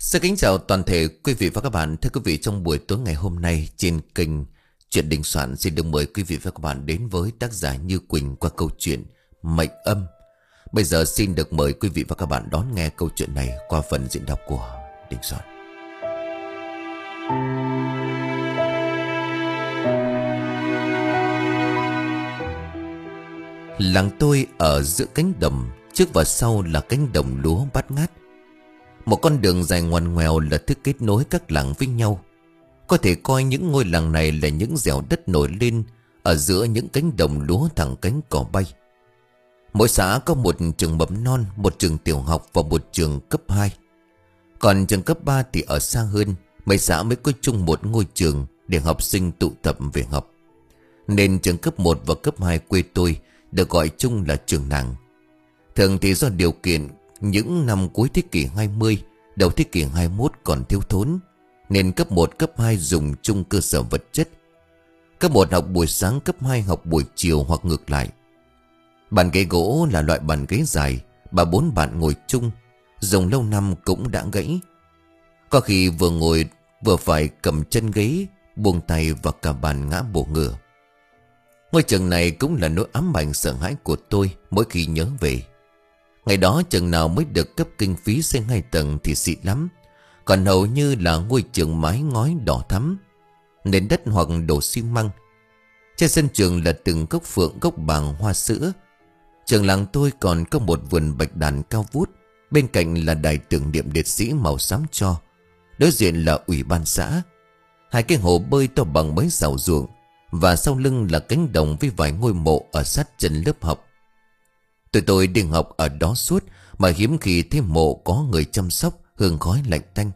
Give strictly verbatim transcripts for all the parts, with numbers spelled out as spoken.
Xin kính chào toàn thể quý vị và các bạn. Thưa quý vị, trong buổi tối ngày hôm nay trên kênh Chuyện Đình Soạn xin được mời quý vị và các bạn đến với tác giả Như Quỳnh qua câu chuyện Mệnh Âm. Bây giờ xin được mời quý vị và các bạn đón nghe câu chuyện này qua phần diễn đọc của Đình Soạn. Làng tôi ở giữa cánh đồng, trước và sau là cánh đồng lúa bát ngát. Một con đường dài ngoằn ngoèo là thứ kết nối các làng với nhau. Có thể coi những ngôi làng này là những dẻo đất nổi lên ở giữa những cánh đồng lúa thẳng cánh cỏ bay. Mỗi xã có một trường mầm non, một trường tiểu học và một trường cấp hai. Còn trường cấp ba thì ở xa hơn, mấy xã mới có chung một ngôi trường để học sinh tụ tập về học. Nên trường cấp một và cấp hai quê tôi được gọi chung là trường làng. Thường thì do điều kiện những năm cuối thế kỷ hai mươi, đầu thế kỷ hai mươi mốt còn thiếu thốn, nên cấp một, cấp hai dùng chung cơ sở vật chất. Cấp một học buổi sáng, cấp hai học buổi chiều hoặc ngược lại. Bàn ghế gỗ là loại bàn ghế dài, ba bốn bạn ngồi chung, dùng lâu năm cũng đã gãy. Có khi vừa ngồi vừa phải cầm chân ghế, buông tay và cả bàn ngã bổ ngửa. Ngôi trường này cũng là nỗi ám ảnh sợ hãi của tôi mỗi khi nhớ về. Ngày đó trường nào mới được cấp kinh phí xây hai tầng thì xịn lắm, còn hầu như là ngôi trường mái ngói đỏ thắm, nền đất hoặc đổ xi măng. Trên sân trường là từng gốc phượng, gốc bàng, hoa sữa. Trường làng tôi còn có một vườn bạch đàn cao vút, bên cạnh là đài tưởng niệm liệt sĩ màu xám tro, đối diện là ủy ban xã. Hai cái hồ bơi to bằng mấy sào ruộng, và sau lưng là cánh đồng với vài ngôi mộ ở sát chân lớp học. Tụi tôi đi học ở đó suốt, mà hiếm khi thấy mộ có người chăm sóc, hương khói lạnh tanh.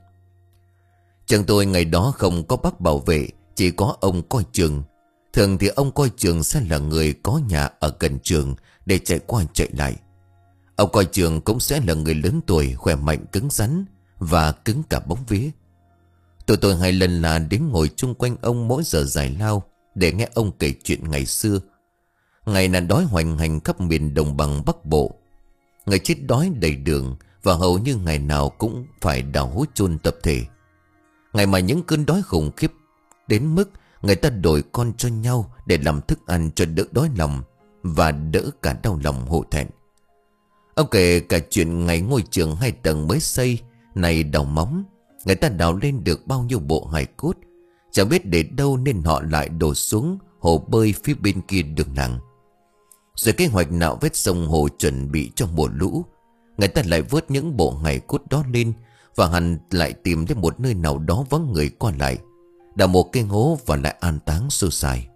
Trường tôi ngày đó không có bác bảo vệ, chỉ có ông coi trường. Thường thì ông coi trường sẽ là người có nhà ở gần trường để chạy qua chạy lại. Ông coi trường cũng sẽ là người lớn tuổi, khỏe mạnh, cứng rắn và cứng cả bóng vía. Tụi tôi hai lần là đến ngồi chung quanh ông mỗi giờ giải lao để nghe ông kể chuyện ngày xưa. Ngày nạn đói hoành hành khắp miền đồng bằng Bắc Bộ. Người chết đói đầy đường, và hầu như ngày nào cũng phải đào hố chôn tập thể. Ngày mà những cơn đói khủng khiếp đến mức người ta đổi con cho nhau để làm thức ăn cho đỡ đói lòng và đỡ cả đau lòng hổ thẹn. Ông kể cả chuyện ngày ngôi trường hai tầng mới xây này đào móng, người ta đào lên được bao nhiêu bộ hài cốt, chẳng biết để đâu nên họ lại đổ xuống hồ bơi phía bên kia đường làng. Rồi kế hoạch nạo vết sông hồ chuẩn bị cho mùa lũ, người ta lại vớt những bộ hài cốt đó lên và hẳn lại tìm đến một nơi nào đó vắng người qua lại, đào một cái hố và lại an táng sơ sài.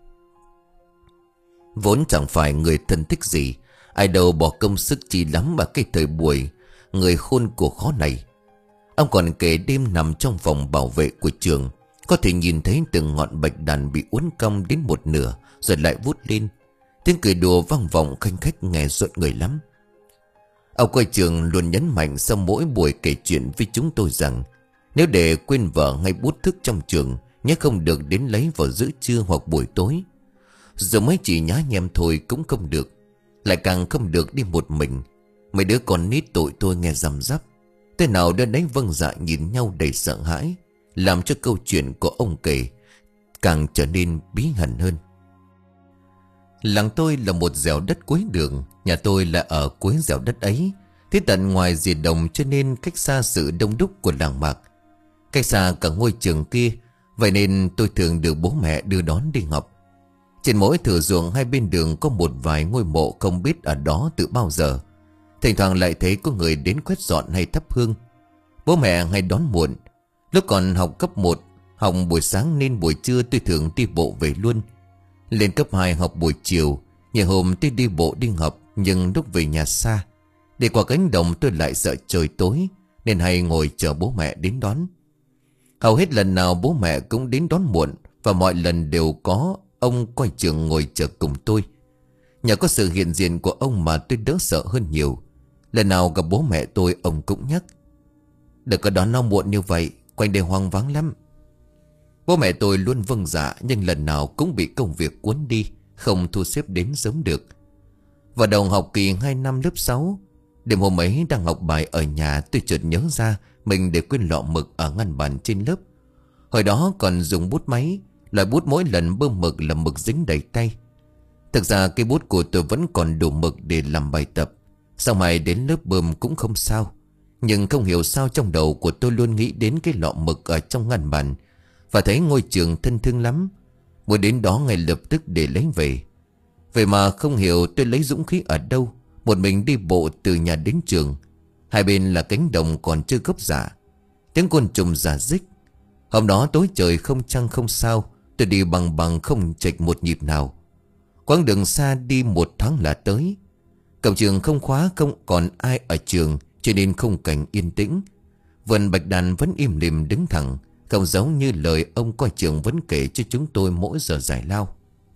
Vốn chẳng phải người thân thích gì, ai đâu bỏ công sức chi lắm vào cái thời buổi người khôn của khó này. Ông còn kể đêm nằm trong phòng bảo vệ của trường, có thể nhìn thấy từng ngọn bạch đàn bị uốn cong đến một nửa rồi lại vút lên. Tiếng cười đùa vang vọng khanh khách nghe rợn người lắm. Ông coi trường luôn nhấn mạnh sau mỗi buổi kể chuyện với chúng tôi rằng nếu để quên vợ hay bút thức trong trường, nhớ không được đến lấy vào giữa trưa hoặc buổi tối. Dù mới chỉ nhá nhem thôi cũng không được, lại càng không được đi một mình. Mấy đứa con nít tụi tôi nghe răm rắp, thế nào đứa đấy vâng dạ nhìn nhau đầy sợ hãi, làm cho câu chuyện của ông kể càng trở nên bí ẩn hơn. Làng tôi là một dẻo đất cuối đường, nhà tôi là ở cuối dẻo đất ấy, thế tận ngoài rìa đồng cho nên cách xa sự đông đúc của làng mạc, cách xa cả ngôi trường kia. Vậy nên tôi thường được bố mẹ đưa đón đi học. Trên mỗi thửa ruộng hai bên đường có một vài ngôi mộ không biết ở đó từ bao giờ. Thỉnh thoảng lại thấy có người đến quét dọn hay thắp hương. Bố mẹ hay đón muộn. Lúc còn học cấp một, học buổi sáng nên buổi trưa tôi thường đi bộ về luôn. Lên cấp hai học buổi chiều, nhiều hôm tôi đi bộ đi học, nhưng lúc về nhà xa, đi qua cánh đồng tôi lại sợ trời tối, nên hay ngồi chờ bố mẹ đến đón. Hầu hết lần nào bố mẹ cũng đến đón muộn, và mọi lần đều có ông coi trường ngồi chờ cùng tôi. Nhờ có sự hiện diện của ông mà tôi đỡ sợ hơn nhiều. Lần nào gặp bố mẹ tôi, ông cũng nhắc: đừng có đón nó muộn như vậy, quanh đây hoang vắng lắm. Bố mẹ tôi luôn vâng dạ, nhưng lần nào cũng bị công việc cuốn đi, không thu xếp đến sớm được. Vào đầu học kỳ hai năm lớp sáu, đêm hôm ấy đang học bài ở nhà, tôi chợt nhớ ra mình để quên lọ mực ở ngăn bàn trên lớp. Hồi đó còn dùng bút máy, loại bút mỗi lần bơm mực là mực dính đầy tay. Thực ra cây bút của tôi vẫn còn đủ mực để làm bài tập. Sau mai đến lớp bơm cũng không sao. Nhưng không hiểu sao trong đầu của tôi luôn nghĩ đến cái lọ mực ở trong ngăn bàn, và thấy ngôi trường thân thương lắm. Muốn đến đó ngay lập tức để lấy về. Vậy mà không hiểu tôi lấy dũng khí ở đâu, một mình đi bộ từ nhà đến trường. Hai bên là cánh đồng còn chưa gốc rạ, tiếng côn trùng rả rích. Hôm đó tối trời không trăng không sao, tôi đi bằng bằng không chệch một nhịp nào. Quãng đường xa đi một tháng là tới. Cổng trường không khóa, không còn ai ở trường, cho nên không cảnh yên tĩnh. Vườn bạch đàn vẫn im lìm đứng thẳng, không giống như lời ông coi trường vẫn kể cho chúng tôi mỗi giờ giải lao.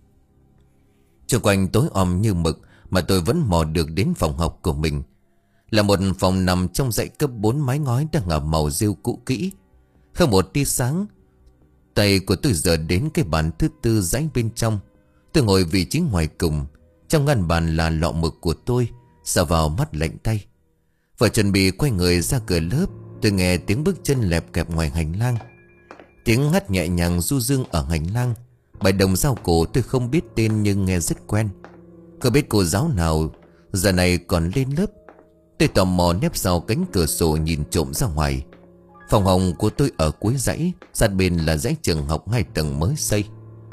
Xung quanh tối om như mực mà tôi vẫn mò được đến phòng học của mình. Là một phòng nằm trong dãy cấp bốn mái ngói đang ngả màu rêu cũ kỹ, không một tia sáng. Tay của tôi giờ đến cái bàn thứ tư dãy bên trong. Tôi ngồi vị trí ngoài cùng. Trong ngăn bàn là lọ mực của tôi, sờ vào mắt lạnh tay. Và chuẩn bị quay người ra cửa lớp, tôi nghe tiếng bước chân lẹp kẹp ngoài hành lang. Tiếng ngắt nhẹ nhàng du dương ở hành lang. Bài đồng dao cổ tôi không biết tên nhưng nghe rất quen. Không biết cô giáo nào giờ này còn lên lớp. Tôi tò mò nép sau cánh cửa sổ nhìn trộm ra ngoài. Phòng học của tôi ở cuối dãy, sát bên là dãy trường học hai tầng mới xây.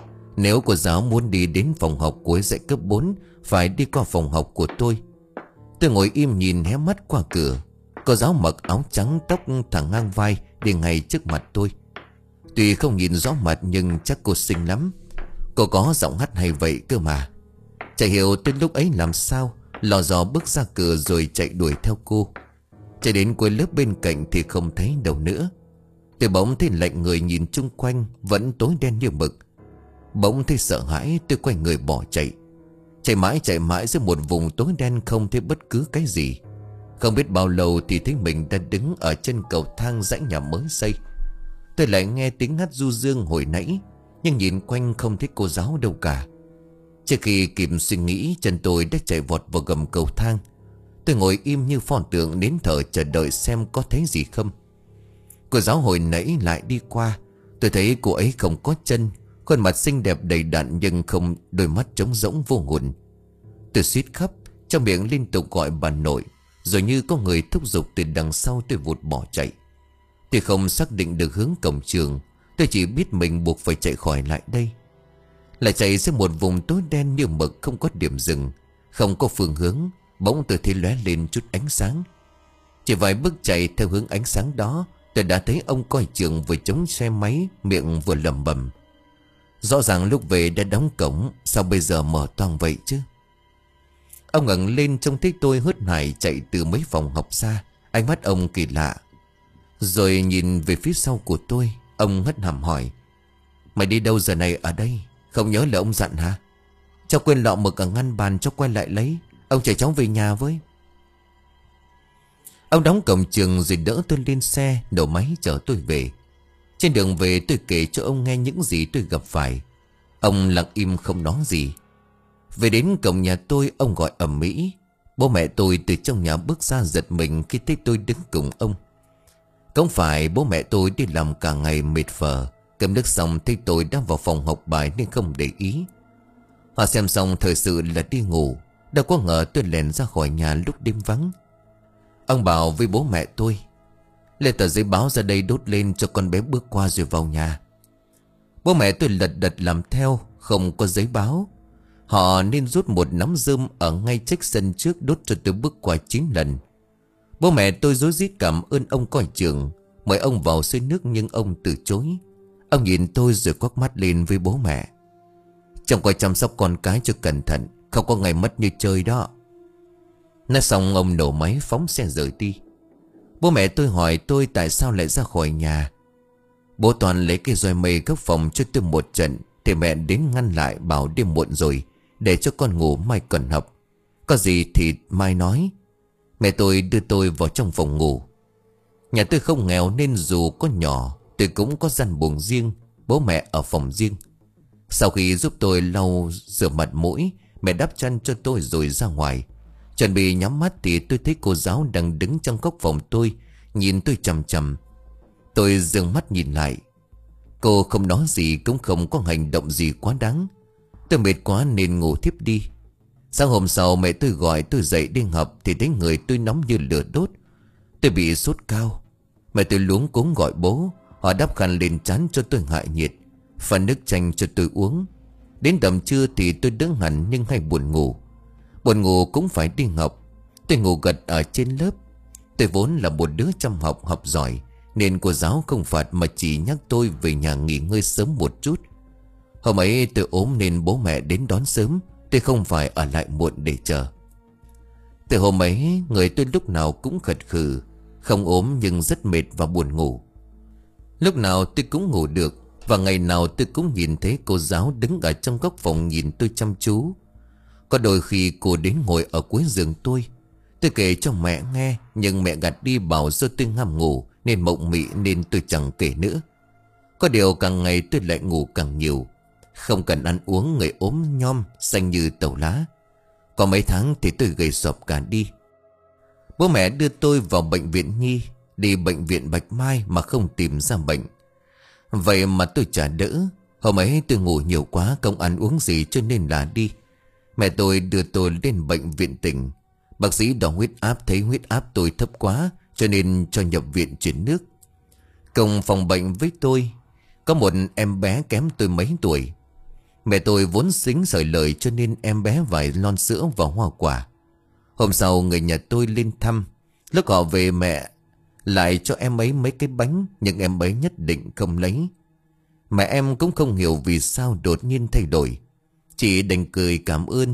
Nếu cô giáo muốn đi đến phòng học cuối dãy cấp bốn, phải đi qua phòng học của tôi. Tôi ngồi im nhìn hé mắt qua cửa. Cô giáo mặc áo trắng, tóc thẳng ngang vai, đi ngay trước mặt tôi. Tuy không nhìn rõ mặt nhưng chắc cô xinh lắm. Cô có giọng hát hay vậy cơ mà. Chả hiểu tôi lúc ấy làm sao, lò dò bước ra cửa rồi chạy đuổi theo cô. Chạy đến cuối lớp bên cạnh thì không thấy đâu nữa. Tôi bỗng thấy lạnh người, nhìn chung quanh vẫn tối đen như mực. Bỗng thấy sợ hãi, tôi quay người bỏ chạy. Chạy mãi chạy mãi giữa một vùng tối đen, không thấy bất cứ cái gì. Không biết bao lâu thì thấy mình đã đứng ở chân cầu thang dãy nhà mới xây. Tôi lại nghe tiếng hát du dương hồi nãy, nhưng nhìn quanh không thấy cô giáo đâu cả. Trước khi kịp suy nghĩ, chân tôi đã chạy vọt vào gầm cầu thang. Tôi ngồi im như pho tượng nín thở chờ đợi xem có thấy gì không. Cô giáo hồi nãy lại đi qua. Tôi thấy cô ấy không có chân, khuôn mặt xinh đẹp đầy đặn nhưng không, đôi mắt trống rỗng vô hồn. Tôi suýt khóc, trong miệng liên tục gọi bà nội. Rồi như có người thúc giục từ đằng sau, tôi vụt bỏ chạy. Tôi không xác định được hướng cổng trường. Tôi chỉ biết mình buộc phải chạy khỏi lại đây. Lại chạy giữa một vùng tối đen như mực, không có điểm dừng, không có phương hướng. Bỗng tôi thấy lóe lên chút ánh sáng. Chỉ vài bước chạy theo hướng ánh sáng đó, tôi đã thấy ông coi trường vừa chống xe máy, miệng vừa lẩm bẩm. Rõ ràng lúc về đã đóng cổng, sao bây giờ mở toang vậy chứ? Ông ngẩng lên trông thấy tôi hớt hải chạy từ mấy phòng học ra. Ánh mắt ông kỳ lạ. Rồi nhìn về phía sau của tôi. Ông hất hàm hỏi: Mày đi đâu giờ này ở đây? Không nhớ là ông dặn hả? Cháu quên lọ mực ở ngăn bàn, cháu quay lại lấy. Ông chở cháu về nhà với. Ông đóng cổng trường rồi đỡ tôi lên xe, nổ máy chở tôi về. Trên đường về tôi kể cho ông nghe những gì tôi gặp phải. Ông lặng im không nói gì. Về đến cổng nhà tôi, ông gọi ầm ĩ. Bố mẹ tôi từ trong nhà bước ra giật mình khi thấy tôi đứng cùng ông. Không phải bố mẹ tôi đi làm cả ngày mệt phờ, cơm nước xong thấy tôi đang vào phòng học bài nên không để ý. Họ xem xong thời sự là đi ngủ. Đâu có ngờ tôi lèn ra khỏi nhà lúc đêm vắng. Ông bảo với bố mẹ tôi: Lấy tờ giấy báo ra đây đốt lên cho con bé bước qua rồi vào nhà. Bố mẹ tôi lật đật làm theo. Không có giấy báo. Họ nên rút một nắm rơm ở ngay trách sân trước đốt cho tôi bước qua chín lần. Bố mẹ tôi rối rít cảm ơn ông coi trường, mời ông vào xơi nước nhưng ông từ chối. Ông nhìn tôi rồi quắc mắt lên với bố mẹ: Chồng coi chăm sóc con cái cho cẩn thận, không có ngày mất như chơi đó. Nói xong ông nổ máy phóng xe rời đi. Bố mẹ tôi hỏi tôi tại sao lại ra khỏi nhà. Bố Toàn lấy cái roi mây góc phòng cho tôi một trận, thì mẹ đến ngăn lại bảo đêm muộn rồi, để cho con ngủ mai còn học. Có gì thì mai nói. Mẹ tôi đưa tôi vào trong phòng ngủ. Nhà tôi không nghèo nên dù có nhỏ, tôi cũng có gian buồng riêng, bố mẹ ở phòng riêng. Sau khi giúp tôi lau rửa mặt mũi, mẹ đắp chăn cho tôi rồi ra ngoài. Chuẩn bị nhắm mắt thì tôi thấy cô giáo đang đứng trong góc phòng tôi, nhìn tôi chằm chằm. Tôi dừng mắt nhìn lại. Cô không nói gì, cũng không có hành động gì quá đáng. Tôi mệt quá nên ngủ thiếp đi. Sáng hôm sau mẹ tôi gọi tôi dậy đi học thì thấy người tôi nóng như lửa đốt. Tôi bị sốt cao. Mẹ tôi luống cuống gọi bố. Họ đắp khăn lên trán cho tôi hạ nhiệt, pha nước chanh cho tôi uống. Đến tầm trưa thì tôi đỡ hẳn nhưng hay buồn ngủ. Buồn ngủ cũng phải đi học. Tôi ngủ gật ở trên lớp. Tôi vốn là một đứa chăm học, học giỏi, nên cô giáo không phạt mà chỉ nhắc tôi về nhà nghỉ ngơi sớm một chút. Hôm ấy tôi ốm nên bố mẹ đến đón sớm. Tôi không phải ở lại muộn để chờ. Từ hôm ấy người tôi lúc nào cũng khật khừ. Không ốm nhưng rất mệt và buồn ngủ. Lúc nào tôi cũng ngủ được. Và ngày nào tôi cũng nhìn thấy cô giáo đứng ở trong góc phòng nhìn tôi chăm chú. Có đôi khi cô đến ngồi ở cuối giường tôi. Tôi kể cho mẹ nghe, nhưng mẹ gạt đi bảo do tôi ngham ngủ nên mộng mị, nên tôi chẳng kể nữa. Có điều càng ngày tôi lại ngủ càng nhiều. Không cần ăn uống, người ốm nhom xanh như tàu lá. Có mấy tháng thì tôi gầy sọp cả đi. Bố mẹ đưa tôi vào bệnh viện nhi, đi bệnh viện Bạch Mai mà không tìm ra bệnh. Vậy mà tôi chả đỡ. Hôm ấy tôi ngủ nhiều quá, không ăn uống gì cho nên là đi. Mẹ tôi đưa tôi lên bệnh viện tỉnh. Bác sĩ đo huyết áp, thấy huyết áp tôi thấp quá cho nên cho nhập viện chuyển nước. Cùng phòng bệnh với tôi có một em bé kém tôi mấy tuổi. Mẹ tôi vốn xính sởi lời cho nên em bé vài lon sữa và hoa quả. Hôm sau người nhà tôi lên thăm. Lúc họ về mẹ lại cho em ấy mấy cái bánh, nhưng em ấy nhất định không lấy. Mẹ em cũng không hiểu vì sao đột nhiên thay đổi, chỉ đành cười cảm ơn.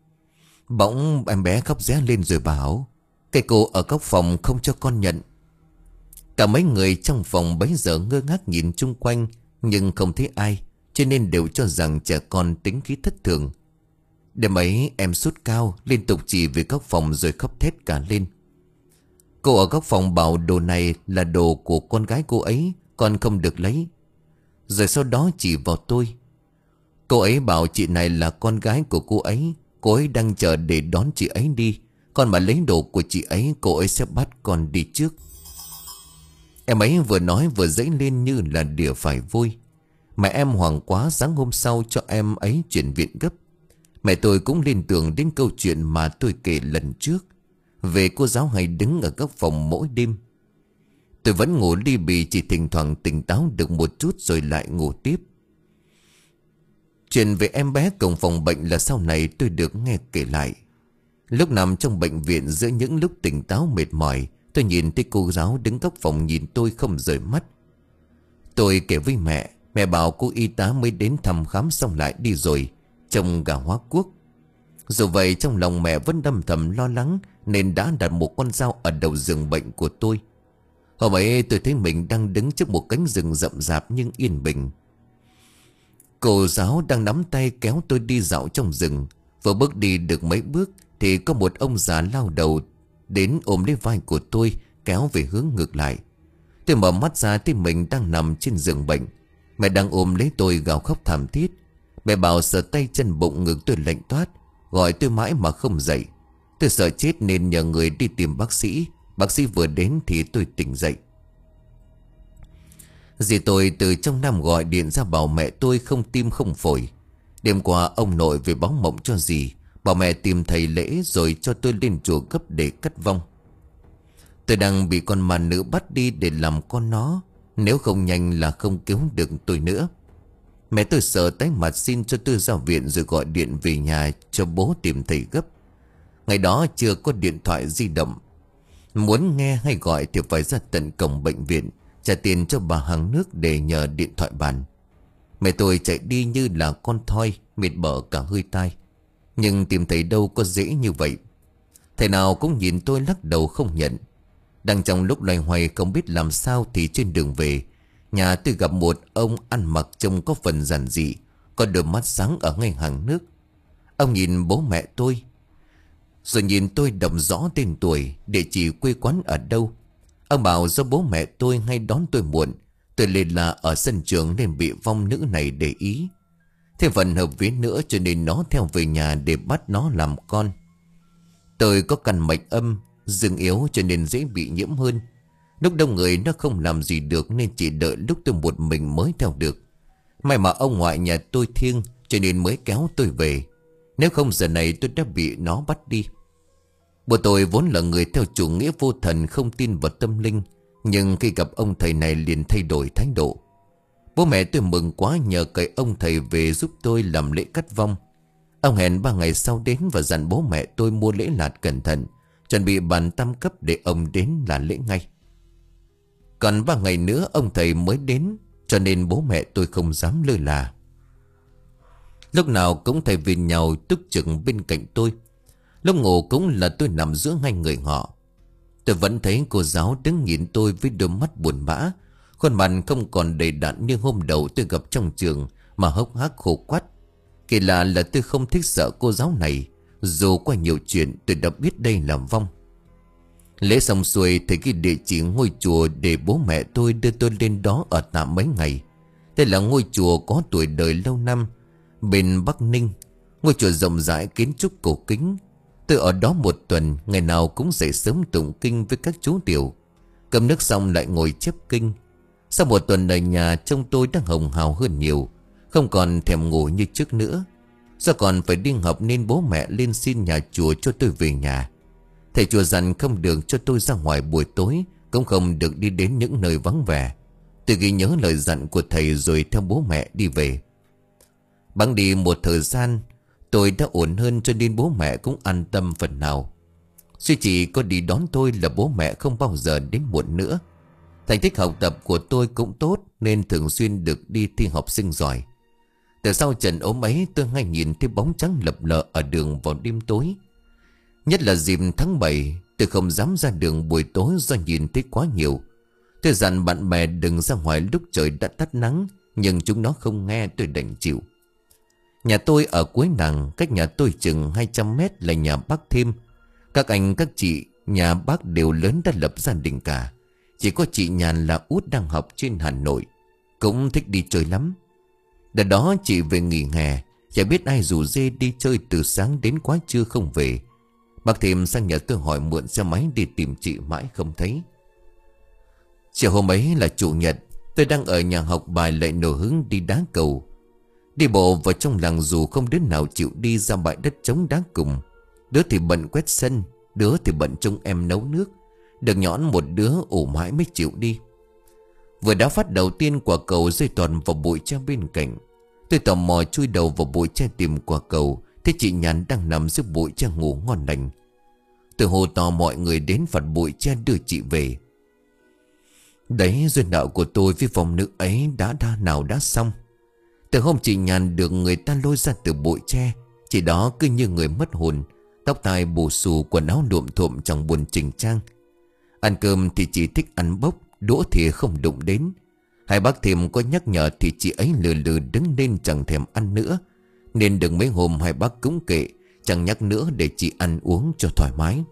Bỗng em bé khóc ré lên rồi bảo: "Cái cô ở góc phòng không cho con nhận." Cả mấy người trong phòng bấy giờ ngơ ngác nhìn chung quanh, nhưng không thấy ai, cho nên đều cho rằng trẻ con tính khí thất thường. Đêm ấy em sốt cao, liên tục chỉ về góc phòng rồi khóc thét cả lên. Cô ở góc phòng bảo đồ này là đồ của con gái cô ấy, con không được lấy. Rồi sau đó chỉ vào tôi. Cô ấy bảo chị này là con gái của cô ấy, cô ấy đang chờ để đón chị ấy đi. Con mà lấy đồ của chị ấy, cô ấy sẽ bắt con đi trước. Em ấy vừa nói vừa dãy lên như là đỉa phải vui. Mẹ em hoảng quá, sáng hôm sau cho em ấy chuyển viện gấp. Mẹ tôi cũng liên tưởng đến câu chuyện mà tôi kể lần trước, về cô giáo hay đứng ở góc phòng mỗi đêm. Tôi vẫn ngủ li bì, chỉ thỉnh thoảng tỉnh táo được một chút rồi lại ngủ tiếp. Chuyện về em bé cổng phòng bệnh là sau này tôi được nghe kể lại. Lúc nằm trong bệnh viện, giữa những lúc tỉnh táo mệt mỏi, tôi nhìn thấy cô giáo đứng góc phòng nhìn tôi không rời mắt. Tôi kể với mẹ. Mẹ bảo cô y tá mới đến thăm khám xong lại đi rồi, trông gà hóa quốc. Dù vậy trong lòng mẹ vẫn âm thầm lo lắng, nên đã đặt một con dao ở đầu giường bệnh của tôi. Hôm ấy tôi thấy mình đang đứng trước một cánh rừng rậm rạp nhưng yên bình. Cô giáo đang nắm tay kéo tôi đi dạo trong rừng. Vừa bước đi được mấy bước thì có một ông già lao đầu đến ôm lấy vai của tôi, kéo về hướng ngược lại. Tôi mở mắt ra thấy mình đang nằm trên giường bệnh. Mẹ đang ôm lấy tôi gào khóc thảm thiết. Mẹ bảo sờ tay chân bụng ngực tôi lạnh toát, gọi tôi mãi mà không dậy. Tôi sợ chết nên nhờ người đi tìm bác sĩ. Bác sĩ vừa đến thì tôi tỉnh dậy. Dì tôi từ trong Nam gọi điện ra bảo mẹ tôi không tim không phổi. Đêm qua ông nội về báo mộng cho dì, bảo mẹ tìm thầy lễ rồi cho tôi lên chùa gấp để cắt vong. Tôi đang bị con ma nữ bắt đi để làm con nó, nếu không nhanh là không cứu được tôi nữa. Mẹ tôi sợ tái mặt xin cho tôi ra viện rồi gọi điện về nhà cho bố tìm thầy gấp. Ngày đó chưa có điện thoại di động, muốn nghe hay gọi thì phải ra tận cổng bệnh viện trả tiền cho bà hàng nước để nhờ điện thoại bàn. Mẹ tôi chạy đi như là con thoi, mệt bở cả hơi tai. Nhưng tìm thầy đâu có dễ như vậy. Thầy nào cũng nhìn tôi lắc đầu không nhận. Đang trong lúc loay hoay không biết làm sao thì trên đường về, nhà tôi gặp một ông ăn mặc trông có phần giản dị, có đôi mắt sáng ở ngay hàng nước. Ông nhìn bố mẹ tôi, rồi nhìn tôi đọc rõ tên tuổi, địa chỉ quê quán ở đâu. Ông bảo do bố mẹ tôi hay đón tôi muộn, tôi lên là ở sân trường nên bị vong nữ này để ý. Thế phần hợp vía nữa cho nên nó theo về nhà để bắt nó làm con. Tôi có căn mệnh âm, dương yếu cho nên dễ bị nhiễm hơn. Lúc đông người nó không làm gì được, nên chỉ đợi lúc tôi một mình mới theo được. May mà ông ngoại nhà tôi thiêng, cho nên mới kéo tôi về. Nếu không giờ này tôi đã bị nó bắt đi. Bố tôi vốn là người theo chủ nghĩa vô thần, không tin vào tâm linh. Nhưng khi gặp ông thầy này liền thay đổi thái độ. Bố mẹ tôi mừng quá, nhờ cậy ông thầy về giúp tôi làm lễ cắt vong. Ông hẹn ba ngày sau đến và dặn bố mẹ tôi mua lễ lạt cẩn thận, chuẩn bị bàn tam cấp để ông đến là lễ ngay. Còn ba ngày nữa ông thầy mới đến, cho nên bố mẹ tôi không dám lơ là. Lúc nào cũng thầy vì nhau túc trực bên cạnh tôi. Lúc ngủ cũng là tôi nằm giữa hai người họ. Tôi vẫn thấy cô giáo đứng nhìn tôi với đôi mắt buồn bã, khuôn mặt không còn đầy đặn như hôm đầu tôi gặp trong trường, mà hốc hác khô quắt. Kỳ lạ là tôi không thích sợ cô giáo này, dù qua nhiều chuyện tôi đã biết đây là vong. Lễ xong xuôi, thầy ghi địa chỉ ngôi chùa để bố mẹ tôi đưa tôi lên đó ở tạm mấy ngày. Đây là ngôi chùa có tuổi đời lâu năm bên Bắc Ninh. Ngôi chùa rộng rãi, kiến trúc cổ kính. Tôi ở đó một tuần, ngày nào cũng dậy sớm tụng kinh với các chú tiểu. Cầm nước xong lại ngồi chép kinh. Sau một tuần ở nhà, trông tôi đã hồng hào hơn nhiều, không còn thèm ngủ như trước nữa. Do còn phải đi học nên bố mẹ lên xin nhà chùa cho tôi về nhà. Thầy chùa dặn không được cho tôi ra ngoài buổi tối, cũng không được đi đến những nơi vắng vẻ. Tôi ghi nhớ lời dặn của thầy rồi theo bố mẹ đi về. Bẵng đi một thời gian, tôi đã ổn hơn, cho nên bố mẹ cũng an tâm phần nào. Suy chỉ có đi đón tôi là bố mẹ không bao giờ đến muộn nữa. Thành tích học tập của tôi cũng tốt, nên thường xuyên được đi thi học sinh giỏi. Từ sau trận ốm ấy, tôi hay nhìn thấy bóng trắng lập lờ ở đường vào đêm tối. Nhất là dịp tháng bảy, tôi không dám ra đường buổi tối do nhìn thấy quá nhiều. Tôi dặn bạn bè đừng ra ngoài lúc trời đã tắt nắng, nhưng chúng nó không nghe, tôi đành chịu. Nhà tôi ở cuối nàng, cách nhà tôi chừng hai trăm mét là nhà bác Thêm. Các anh các chị nhà bác đều lớn, đã lập gia đình cả. Chỉ có chị Nhàn là út đang học trên Hà Nội, cũng thích đi chơi lắm. Đợt đó chị về nghỉ hè, chả biết ai rủ dê đi chơi từ sáng đến quá trưa không về. Bác Thêm sang nhà tôi hỏi mượn xe máy đi tìm chị mãi không thấy. Chiều hôm ấy là chủ nhật, tôi đang ở nhà học bài lại nổi hứng đi đá cầu. Đi bộ vào trong làng dù không đứa nào chịu đi ra bãi đất trống đá cùng. Đứa thì bận quét sân, đứa thì bận trông em nấu nước. Được nhõn một đứa ủ mãi mới chịu đi. Vừa đá phát đầu tiên, quả cầu rơi toàn vào bụi tre bên cạnh. Tôi tò mò chui đầu vào bụi tre tìm quả cầu, thấy chị Nhàn đang nằm dưới bụi tre ngủ ngon lành. Tôi hô to mọi người đến phạt bụi tre đưa chị về. Đấy, duyên nợ của tôi với vòng nữ ấy đã đa nào đã xong. Từ hôm chị Nhàn được người ta lôi ra từ bụi tre, chị đó cứ như người mất hồn, tóc tai bù xù, quần áo lụm thuộm chẳng buồn chỉnh trang. Ăn cơm thì chỉ thích ăn bốc, đũa thì không đụng đến. Hai bác Thêm có nhắc nhở thì chị ấy lừ lừ đứng lên chẳng thèm ăn nữa. Nên đừng mấy hôm hai bác cũng kệ, chẳng nhắc nữa để chị ăn uống cho thoải mái.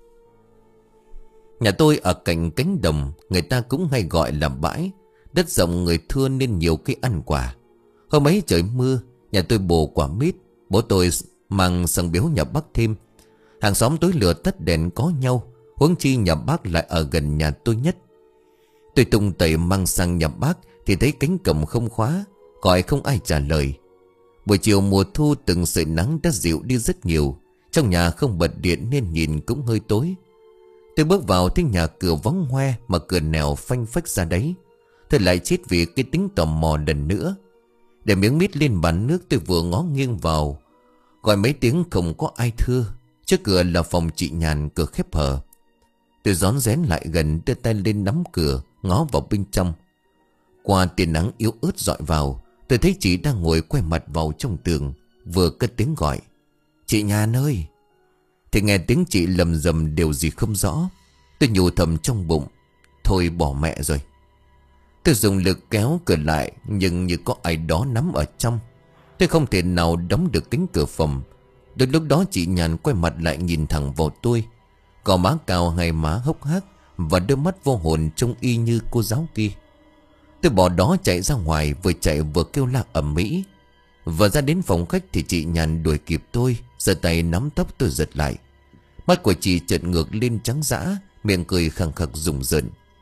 Nhà tôi ở cạnh cánh đồng, người ta cũng hay gọi là bãi. Đất rộng người thưa nên nhiều cây ăn quả. Hôm ấy trời mưa, nhà tôi bồ quả mít. Bố tôi mang sang biếu nhà bác Thêm. Hàng xóm tối lửa tắt đèn có nhau, huống chi nhà bác lại ở gần nhà tôi nhất. Tôi tung tẩy mang sang nhà bác thì thấy cánh cổng không khóa, gọi không ai trả lời. Buổi chiều mùa thu, từng sợi nắng đã dịu đi rất nhiều. Trong nhà không bật điện nên nhìn cũng hơi tối. Tôi bước vào thấy nhà cửa vắng hoe, mà cửa nẻo phanh phách ra đấy. Tôi lại chết vì cái tính tò mò lần nữa. Để miếng mít lên bàn nước, tôi vừa ngó nghiêng vào, gọi mấy tiếng không có ai thưa. Trước cửa là phòng chị Nhàn, cửa khép hờ. Tôi rón rén lại gần, đưa tay lên nắm cửa, ngó vào bên trong. Qua tia nắng yếu ớt dọi vào, tôi thấy chị đang ngồi quay mặt vào trong tường, vừa cất tiếng gọi: "Chị Nhàn ơi!" Thì nghe tiếng chị lầm rầm điều gì không rõ. Tôi nhủ thầm trong bụng: thôi bỏ mẹ rồi. Tôi dùng lực kéo cửa lại, nhưng như có ai đó nắm ở trong. Tôi không thể nào đóng được cánh cửa phòng. Đến lúc đó chị Nhàn quay mặt lại nhìn thẳng vào tôi. Gò má cao, hai má hốc hác, và đôi mắt vô hồn trông y như cô giáo kia. Tôi bỏ đó chạy ra ngoài, vừa chạy vừa kêu la ầm ĩ. Vừa ra đến phòng khách thì chị Nhàn đuổi kịp tôi, giơ tay nắm tóc tôi giật lại. Mắt của chị chợt ngược lên trắng dã, miệng cười khằng khặc rùng rợn.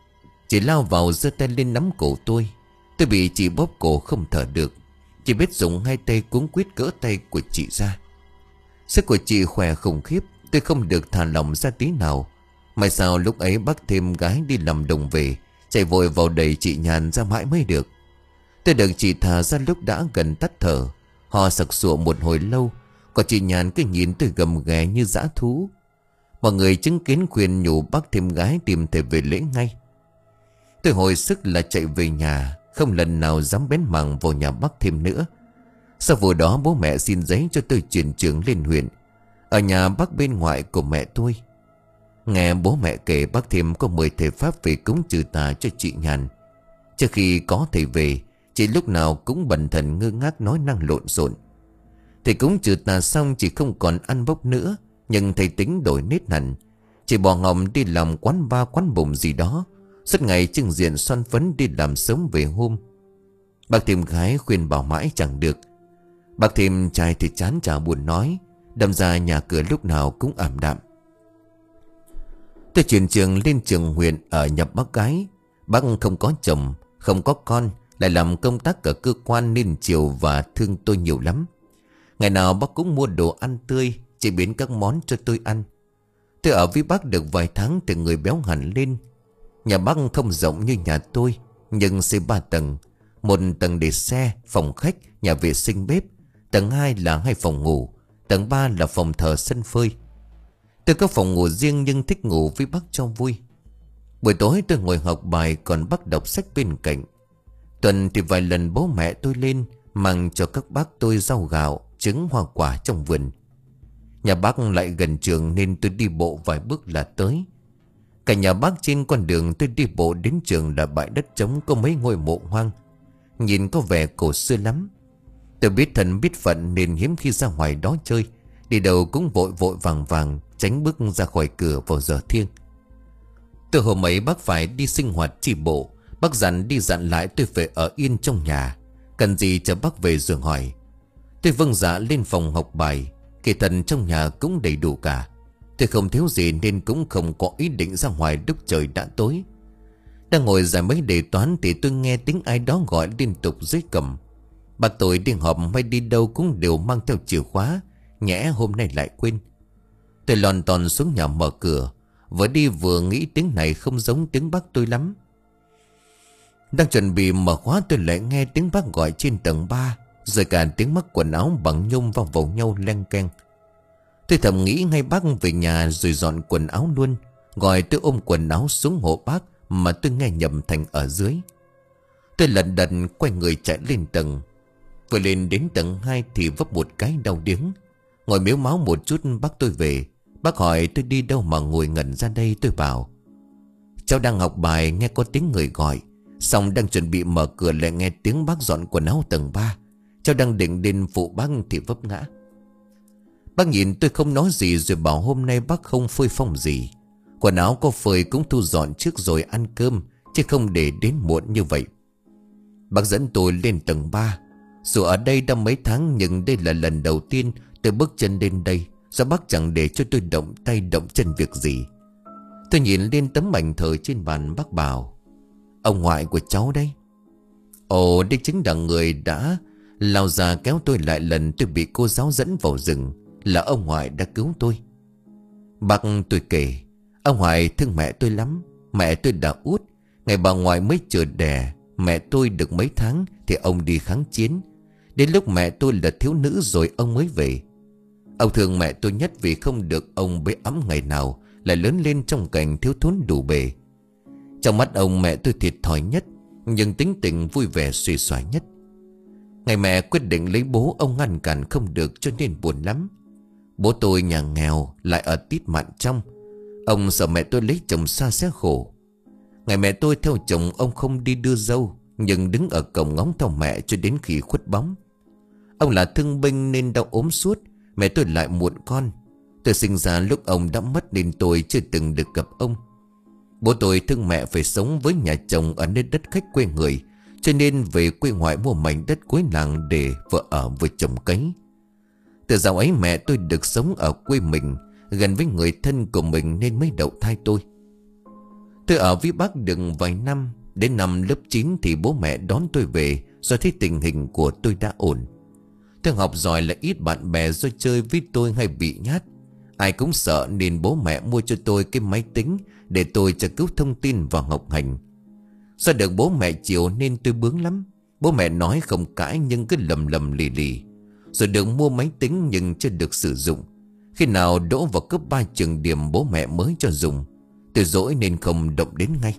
Chị lao vào giơ tay lên nắm cổ tôi. Tôi bị chị bóp cổ không thở được. Chị biết dùng hai tay cuống quýt gỡ tay của chị ra. Sức của chị khỏe khủng khiếp. Tôi không được thả lỏng ra tí nào. Mà sao lúc ấy bác thêm gái đi làm đồng về, chạy vội vào đẩy chị Nhàn ra mãi mới được. Tôi được chị thả ra lúc đã gần tắt thở. Họ sặc sụa một hồi lâu. Còn chị Nhàn cứ nhìn tôi gầm ghè như dã thú. Mọi người chứng kiến khuyên nhủ bác thêm gái tìm thầy về lễ ngay. Tôi hồi sức là chạy về nhà, không lần nào dám bén mảng vào nhà bác thêm nữa. Sau vụ đó bố mẹ xin giấy cho tôi chuyển trường lên huyện, ở nhà bác bên ngoại của mẹ tôi. Nghe bố mẹ kể bác thêm có mời thầy pháp về cúng trừ tà cho chị Nhàn. Trước khi có thầy về, chị lúc nào cũng bần thần ngơ ngác nói năng lộn xộn. Thầy cúng trừ tà xong chị không còn ăn bốc nữa, nhưng thầy tính đổi nết hẳn. Chị bỏ ngỏm đi làm quán bar quán bụng gì đó, suốt ngày trưng diện xoăn phấn đi làm sớm về hôm. Bác thêm gái khuyên bảo mãi chẳng được. Bác thêm trai thì chán chả buồn nói, đâm ra nhà cửa lúc nào cũng ảm đạm. Tôi chuyển trường lên trường huyện ở nhập bác gái. Bác không có chồng, không có con, lại làm công tác ở cơ quan nên chiều và thương tôi nhiều lắm. Ngày nào bác cũng mua đồ ăn tươi, chế biến các món cho tôi ăn. Tôi ở với bác được vài tháng từ người béo hẳn lên. Nhà bác không rộng như nhà tôi, nhưng xây ba tầng. Một tầng để xe, phòng khách, nhà vệ sinh bếp. Tầng hai là hai phòng ngủ. Tầng ba là phòng thờ sân phơi. Tôi có phòng ngủ riêng nhưng thích ngủ với bác cho vui. Buổi tối tôi ngồi học bài còn bác đọc sách bên cạnh. Tuần thì vài lần bố mẹ tôi lên mang cho các bác tôi rau gạo, trứng, hoa quả trong vườn. Nhà bác lại gần trường nên tôi đi bộ vài bước là tới. Cả nhà bác trên con đường tôi đi bộ đến trường là bãi đất trống có mấy ngôi mộ hoang, nhìn có vẻ cổ xưa lắm. Tôi biết thân biết phận nên hiếm khi ra ngoài đó chơi, đi đâu cũng vội vội vàng vàng, tránh bước ra khỏi cửa vào giờ thiêng. Từ hôm ấy bác phải đi sinh hoạt chi bộ. Bác dặn đi dặn lại tôi phải ở yên trong nhà, cần gì chờ bác về rồi hỏi. Tôi vâng dạ lên phòng học bài. Kỳ thần trong nhà cũng đầy đủ cả. Tôi không thiếu gì nên cũng không có ý định ra ngoài lúc trời đã tối. Đang ngồi giải mấy đề toán thì tôi nghe tiếng ai đó gọi liên tục dưới cầm. Bác tôi đi họp hay đi đâu cũng đều mang theo chìa khóa, nhẽ hôm nay lại quên. Tôi lòn tòn xuống nhà mở cửa, vừa đi vừa nghĩ tiếng này không giống tiếng bác tôi lắm. Đang chuẩn bị mở khóa tôi lại nghe tiếng bác gọi trên tầng ba, rồi cả tiếng mắc quần áo bằng nhung vào vào nhau leng keng. Tôi thầm nghĩ ngay bác về nhà rồi dọn quần áo luôn, gọi tôi ôm quần áo xuống hộ bác mà tôi nghe nhầm thành ở dưới. Tôi lật đật quay người chạy lên tầng. Vừa lên đến tầng hai thì vấp một cái đau điếng. Ngồi mếu máu một chút bác tôi về. Bác hỏi tôi đi đâu mà ngồi ngẩn ra đây. Tôi bảo cháu đang học bài, nghe có tiếng người gọi. Xong đang chuẩn bị mở cửa lại nghe tiếng bác dọn quần áo tầng ba. Cháu đang định đến phụ bác thì vấp ngã. Bác nhìn tôi không nói gì rồi bảo hôm nay bác không phơi phong gì. Quần áo có phơi cũng thu dọn trước rồi ăn cơm, chứ không để đến muộn như vậy. Bác dẫn tôi lên tầng ba. Dù ở đây đã mấy tháng nhưng đây là lần đầu tiên tôi bước chân lên đây. Do bác chẳng để cho tôi động tay động chân việc gì. Tôi nhìn lên tấm ảnh thờ trên bàn, bác bảo ông ngoại của cháu đây. Ồ, đây chính là người đã lao ra kéo tôi lại lần tôi bị cô giáo dẫn vào rừng. Là ông ngoại đã cứu tôi. Bác tôi kể ông ngoại thương mẹ tôi lắm. Mẹ tôi đã út. Ngày bà ngoại mới chừa đẻ mẹ tôi được mấy tháng thì ông đi kháng chiến. Đến lúc mẹ tôi là thiếu nữ rồi ông mới về. Ông thương mẹ tôi nhất vì không được ông bế ấm ngày nào, lại lớn lên trong cảnh thiếu thốn đủ bề. Trong mắt ông mẹ tôi thiệt thòi nhất, nhưng tính tình vui vẻ xuề xoài nhất. Ngày mẹ quyết định lấy bố, ông ngăn cản không được cho nên buồn lắm. Bố tôi nhà nghèo lại ở tít mạn trong. Ông sợ mẹ tôi lấy chồng xa sẽ khổ. Ngày mẹ tôi theo chồng, ông không đi đưa dâu, nhưng đứng ở cổng ngóng theo mẹ cho đến khi khuất bóng. Ông là thương binh nên đau ốm suốt. Mẹ tôi lại muộn con. Tôi sinh ra lúc ông đã mất nên tôi chưa từng được gặp ông. Bố tôi thương mẹ phải sống với nhà chồng ở nơi đất khách quê người, cho nên về quê ngoại mua mảnh đất cuối làng để vợ ở với chồng cấy. Từ dạo ấy mẹ tôi được sống ở quê mình, gần với người thân của mình nên mới đậu thai tôi. Tôi ở với bác được vài năm. Đến năm lớp chín thì bố mẹ đón tôi về, do thấy tình hình của tôi đã ổn. Tôi học giỏi là ít bạn bè, do chơi với tôi hay bị nhát. Ai cũng sợ nên bố mẹ mua cho tôi cái máy tính để tôi tra cứu thông tin và học hành. Do được bố mẹ chiều nên tôi bướng lắm. Bố mẹ nói không cãi nhưng cứ lầm lầm lì lì. Rồi được mua máy tính nhưng chưa được sử dụng. Khi nào đỗ vào cấp ba trường điểm bố mẹ mới cho dùng. Tôi dỗi nên không động đến ngay.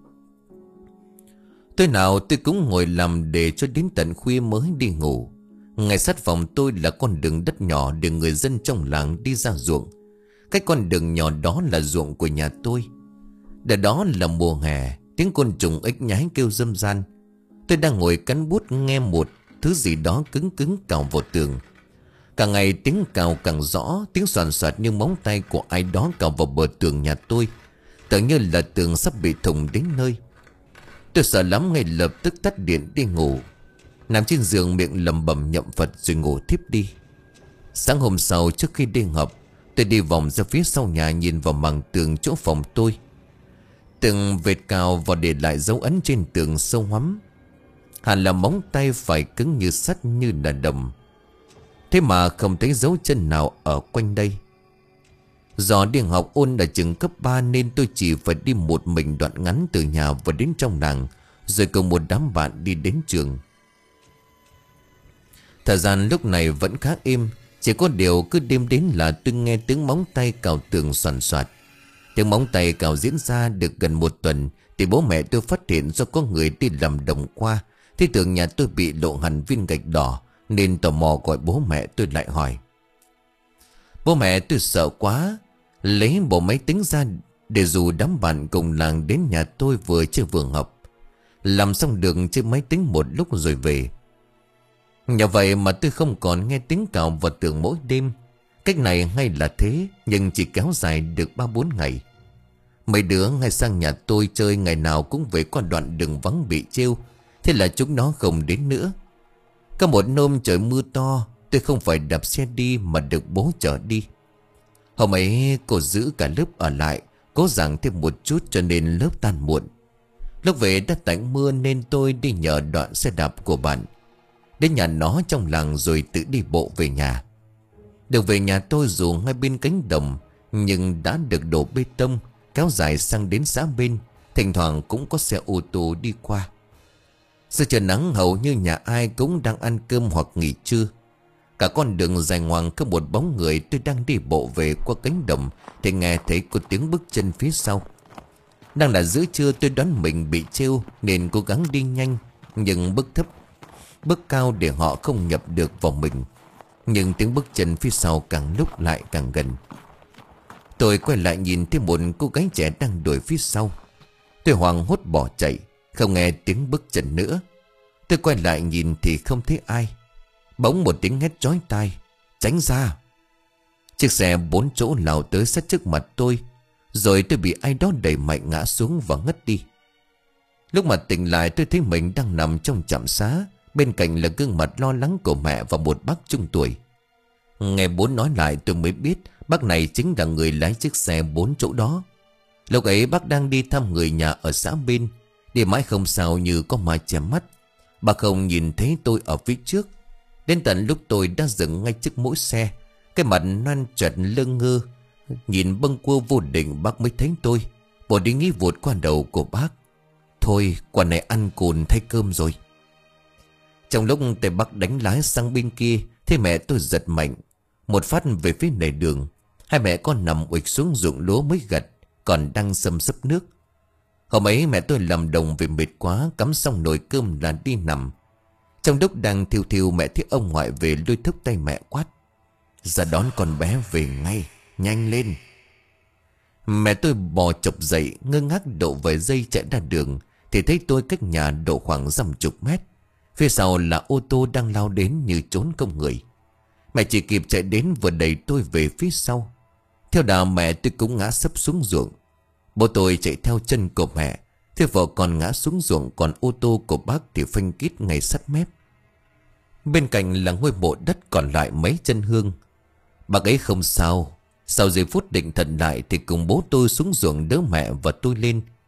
Tối nào tôi cũng ngồi làm để cho đến tận khuya mới đi ngủ. Ngay sát phòng tôi là con đường đất nhỏ để người dân trong làng đi ra ruộng. Cái con đường nhỏ đó là ruộng của nhà tôi. Đợt đó là mùa hè, tiếng côn trùng ếch nhái kêu râm ran. Tôi đang ngồi cắn bút nghe một thứ gì đó cứng cứng cào vào tường. Càng ngày tiếng cào càng rõ, tiếng soàn soạt như móng tay của ai đó cào vào bờ tường nhà tôi. Tưởng như là tường sắp bị thủng đến nơi. Tôi sợ lắm, ngay lập tức tắt điện đi ngủ. Nằm trên giường miệng lẩm bẩm nhậm Phật rồi ngủ thiếp đi. Sáng hôm sau trước khi đi học, tôi đi vòng ra phía sau nhà nhìn vào mảng tường chỗ phòng tôi. Từng vệt cào và để lại dấu ấn trên tường sâu hoắm. Hẳn là móng tay phải cứng như sắt như là đồng. Thế mà không thấy dấu chân nào ở quanh đây. Do đi học ôn ở trường cấp ba nên tôi chỉ phải đi một mình đoạn ngắn từ nhà và đến trong làng, rồi cùng một đám bạn đi đến trường. Thời gian lúc này vẫn khá êm. Chỉ có điều cứ đêm đến là tôi nghe tiếng móng tay cào tường soàn soạt. Tiếng móng tay cào diễn ra được gần một tuần thì bố mẹ tôi phát hiện do có người đi làm đồng qua. Thì tưởng nhà tôi bị lộ hẳn viên gạch đỏ nên tò mò gọi bố mẹ tôi lại hỏi. Bố mẹ tôi sợ quá, lấy bộ máy tính ra để dù đám bạn cùng làng đến nhà tôi vừa chơi vừa học. Làm xong đường chơi máy tính một lúc rồi về. Nhờ vậy mà tôi không còn nghe tiếng cào vào tường mỗi đêm. Cách này hay là thế, nhưng chỉ kéo dài được ba bốn ngày. Mấy đứa ngay sang nhà tôi chơi ngày nào cũng về qua đoạn đường vắng bị trêu. Thế là chúng nó không đến nữa. Có một hôm trời mưa to, tôi không phải đạp xe đi mà được bố chở đi. Hôm ấy cô giữ cả lớp ở lại, cố giảng thêm một chút cho nên lớp tan muộn. Lúc về đã tạnh mưa nên tôi đi nhờ đoạn xe đạp của bạn. Đến nhà nó trong làng rồi tự đi bộ về nhà. Được về nhà tôi dù ngay bên cánh đồng, nhưng đã được đổ bê tông, kéo dài sang đến xã bên. Thỉnh thoảng cũng có xe ô tô đi qua. Giờ trời nắng hầu như nhà ai cũng đang ăn cơm hoặc nghỉ trưa. Cả con đường dài ngoằng có một bóng người. Tôi đang đi bộ về qua cánh đồng thì nghe thấy có tiếng bước chân phía sau. Đang là giữa trưa tôi đoán mình bị trêu nên cố gắng đi nhanh, nhưng bước thấp bước cao để họ không nhập được vào mình. Nhưng tiếng bước chân phía sau càng lúc lại càng gần. Tôi quay lại nhìn thấy một cô gái trẻ đang đuổi phía sau. Tôi hoảng hốt bỏ chạy, không nghe tiếng bước chân nữa. Tôi quay lại nhìn thì không thấy ai. Bỗng một tiếng hét chói tai: "Tránh ra!" Chiếc xe bốn chỗ lao tới sát trước mặt tôi. Rồi tôi bị ai đó đẩy mạnh ngã xuống và ngất đi. Lúc mà tỉnh lại tôi thấy mình đang nằm trong trạm xá. Bên cạnh là gương mặt lo lắng của mẹ và một bác trung tuổi. Nghe bố nói lại tôi mới biết bác này chính là người lái chiếc xe bốn chỗ đó. Lúc ấy bác đang đi thăm người nhà ở xã bên. Đi mãi không sao như có ma che mắt. Bác không nhìn thấy tôi ở phía trước. Đến tận lúc tôi đã dừng ngay trước mỗi xe, cái mặt noan trật lơ ngơ nhìn bâng quơ vô định, bác mới thấy tôi. Bộ đi nghĩ vụt qua đầu của bác: "Thôi quả này ăn cồn thay cơm rồi." Trong lúc tay bác đánh lái sang bên kia, thế mẹ tôi giật mạnh một phát về phía nề đường. Hai mẹ con nằm uịch xuống ruộng lúa mới gặt, còn đang xâm xấp nước. Hôm ấy mẹ tôi làm đồng vì mệt quá, cắm xong nồi cơm là đi nằm. Trong lúc đang thiêu thiêu mẹ thấy ông ngoại về, lôi thúc tay mẹ quát: "Ra đón con bé về ngay, nhanh lên." Mẹ tôi bò chộp dậy, ngơ ngác độ vài giây chạy ra đường thì thấy tôi cách nhà độ khoảng dăm chục mét. Phía sau là ô tô đang lao đến như trốn không người. Mẹ chỉ kịp chạy đến vừa đẩy tôi về phía sau. Theo đà mẹ tôi cũng ngã sấp xuống ruộng. Bố tôi chạy theo chân của mẹ. Thế vợ còn ngã xuống ruộng, còn ô tô của bác thì phanh kít ngay sát mép. Bên cạnh là ngôi mộ đất còn lại mấy chân hương. Bác ấy không sao. Sau giây phút định thần lại thì cùng bố tôi xuống ruộng đỡ mẹ và tôi lên.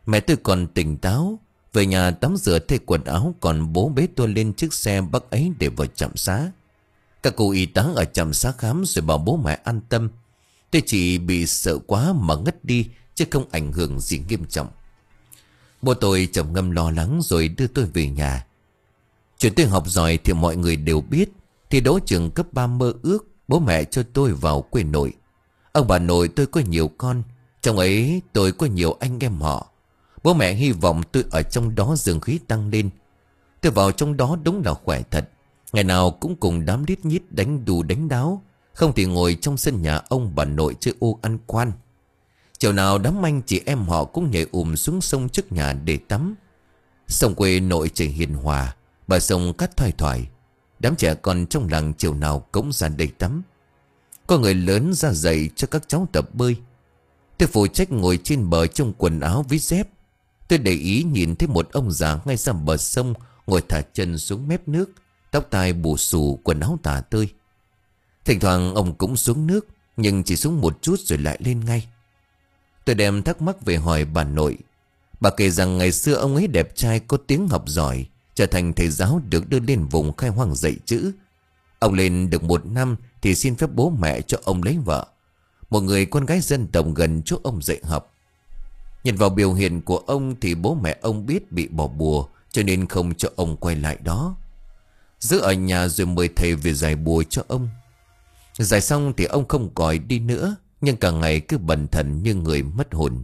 Mẹ tôi còn tỉnh táo. Về nhà tắm rửa thay quần áo, còn bố bế tôi lên chiếc xe bác ấy để vào trạm xá. Các cô y tá ở trạm xá khám rồi bảo bố mẹ an tâm. Tôi chỉ bị sợ quá mà ngất đi, chứ không ảnh hưởng gì nghiêm trọng. Bố tôi trầm ngâm lo lắng rồi đưa tôi về nhà. Chuyện tôi học giỏi thì mọi người đều biết. Thi đỗ trường cấp ba mơ ước, bố mẹ cho tôi vào quê nội. Ông bà nội tôi có nhiều con, trong ấy tôi có nhiều anh em họ. Bố mẹ hy vọng tôi ở trong đó dương khí tăng lên. Tôi vào trong đó đúng là khỏe thật. Ngày nào cũng cùng đám lít nhít đánh đù đánh đáo. Không thì ngồi trong sân nhà ông bà nội chơi ô ăn quan. Chiều nào đám anh chị em họ cũng nhảy ùm xuống sông trước nhà để tắm. Sông quê nội chảy hiền hòa, bờ sông cát thoai thoải. Đám trẻ con trong làng chiều nào cũng ra đây tắm. Có người lớn ra dạy cho các cháu tập bơi. Tôi phụ trách ngồi trên bờ trong quần áo với dép. Tôi để ý nhìn thấy một ông già ngay ra bờ sông, ngồi thả chân xuống mép nước, tóc tai bù xù, quần áo tả tơi. Thỉnh thoảng ông cũng xuống nước, nhưng chỉ xuống một chút rồi lại lên ngay. Tôi đem thắc mắc về hỏi bà nội. Bà kể rằng ngày xưa ông ấy đẹp trai, có tiếng học giỏi, trở thành thầy giáo được đưa lên vùng khai hoang dạy chữ. Ông lên được một năm thì xin phép bố mẹ cho ông lấy vợ, một người con gái dân tộc gần chỗ ông dạy học. Nhìn vào biểu hiện của ông thì bố mẹ ông biết bị bỏ bùa, cho nên không cho ông quay lại đó. Giữ ở nhà rồi mời thầy về giải bùa cho ông. Giải xong thì ông không còi đi nữa, nhưng cả ngày cứ bần thần như người mất hồn.